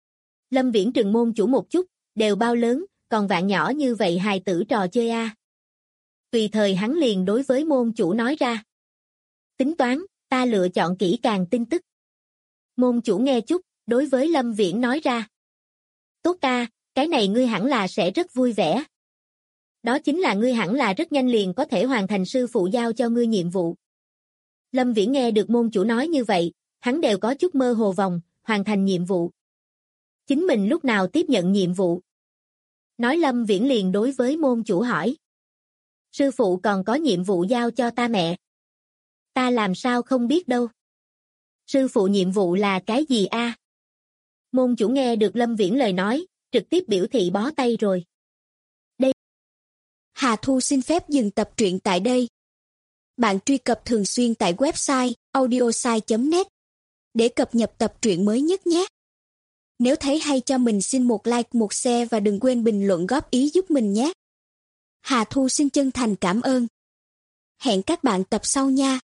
Lâm Viễn trừng môn chủ một chút, đều bao lớn, còn vạn nhỏ như vậy hài tử trò chơi a. Tùy thời hắn liền đối với môn chủ nói ra. Tính toán, ta lựa chọn kỹ càng tin tức. Môn chủ nghe chút, đối với Lâm Viễn nói ra. Tốt ca, cái này ngươi hẳn là sẽ rất vui vẻ. Đó chính là ngươi hẳn là rất nhanh liền có thể hoàn thành sư phụ giao cho ngươi nhiệm vụ. Lâm Viễn nghe được môn chủ nói như vậy, hắn đều có chút mơ hồ vòng, hoàn thành nhiệm vụ. Chính mình lúc nào tiếp nhận nhiệm vụ? Nói Lâm Viễn liền đối với môn chủ hỏi. Sư phụ còn có nhiệm vụ giao cho ta mẹ. Ta làm sao không biết đâu. Sư phụ nhiệm vụ là cái gì a? Môn chủ nghe được Lâm Viễn lời nói, trực tiếp biểu thị bó tay rồi. Hà Thu xin phép dừng tập truyện tại đây. Bạn truy cập thường xuyên tại website audiosai.net để cập nhật tập truyện mới nhất nhé. Nếu thấy hay cho mình xin một like, một share và đừng quên bình luận góp ý giúp mình nhé. Hà Thu xin chân thành cảm ơn. Hẹn các bạn tập sau nha.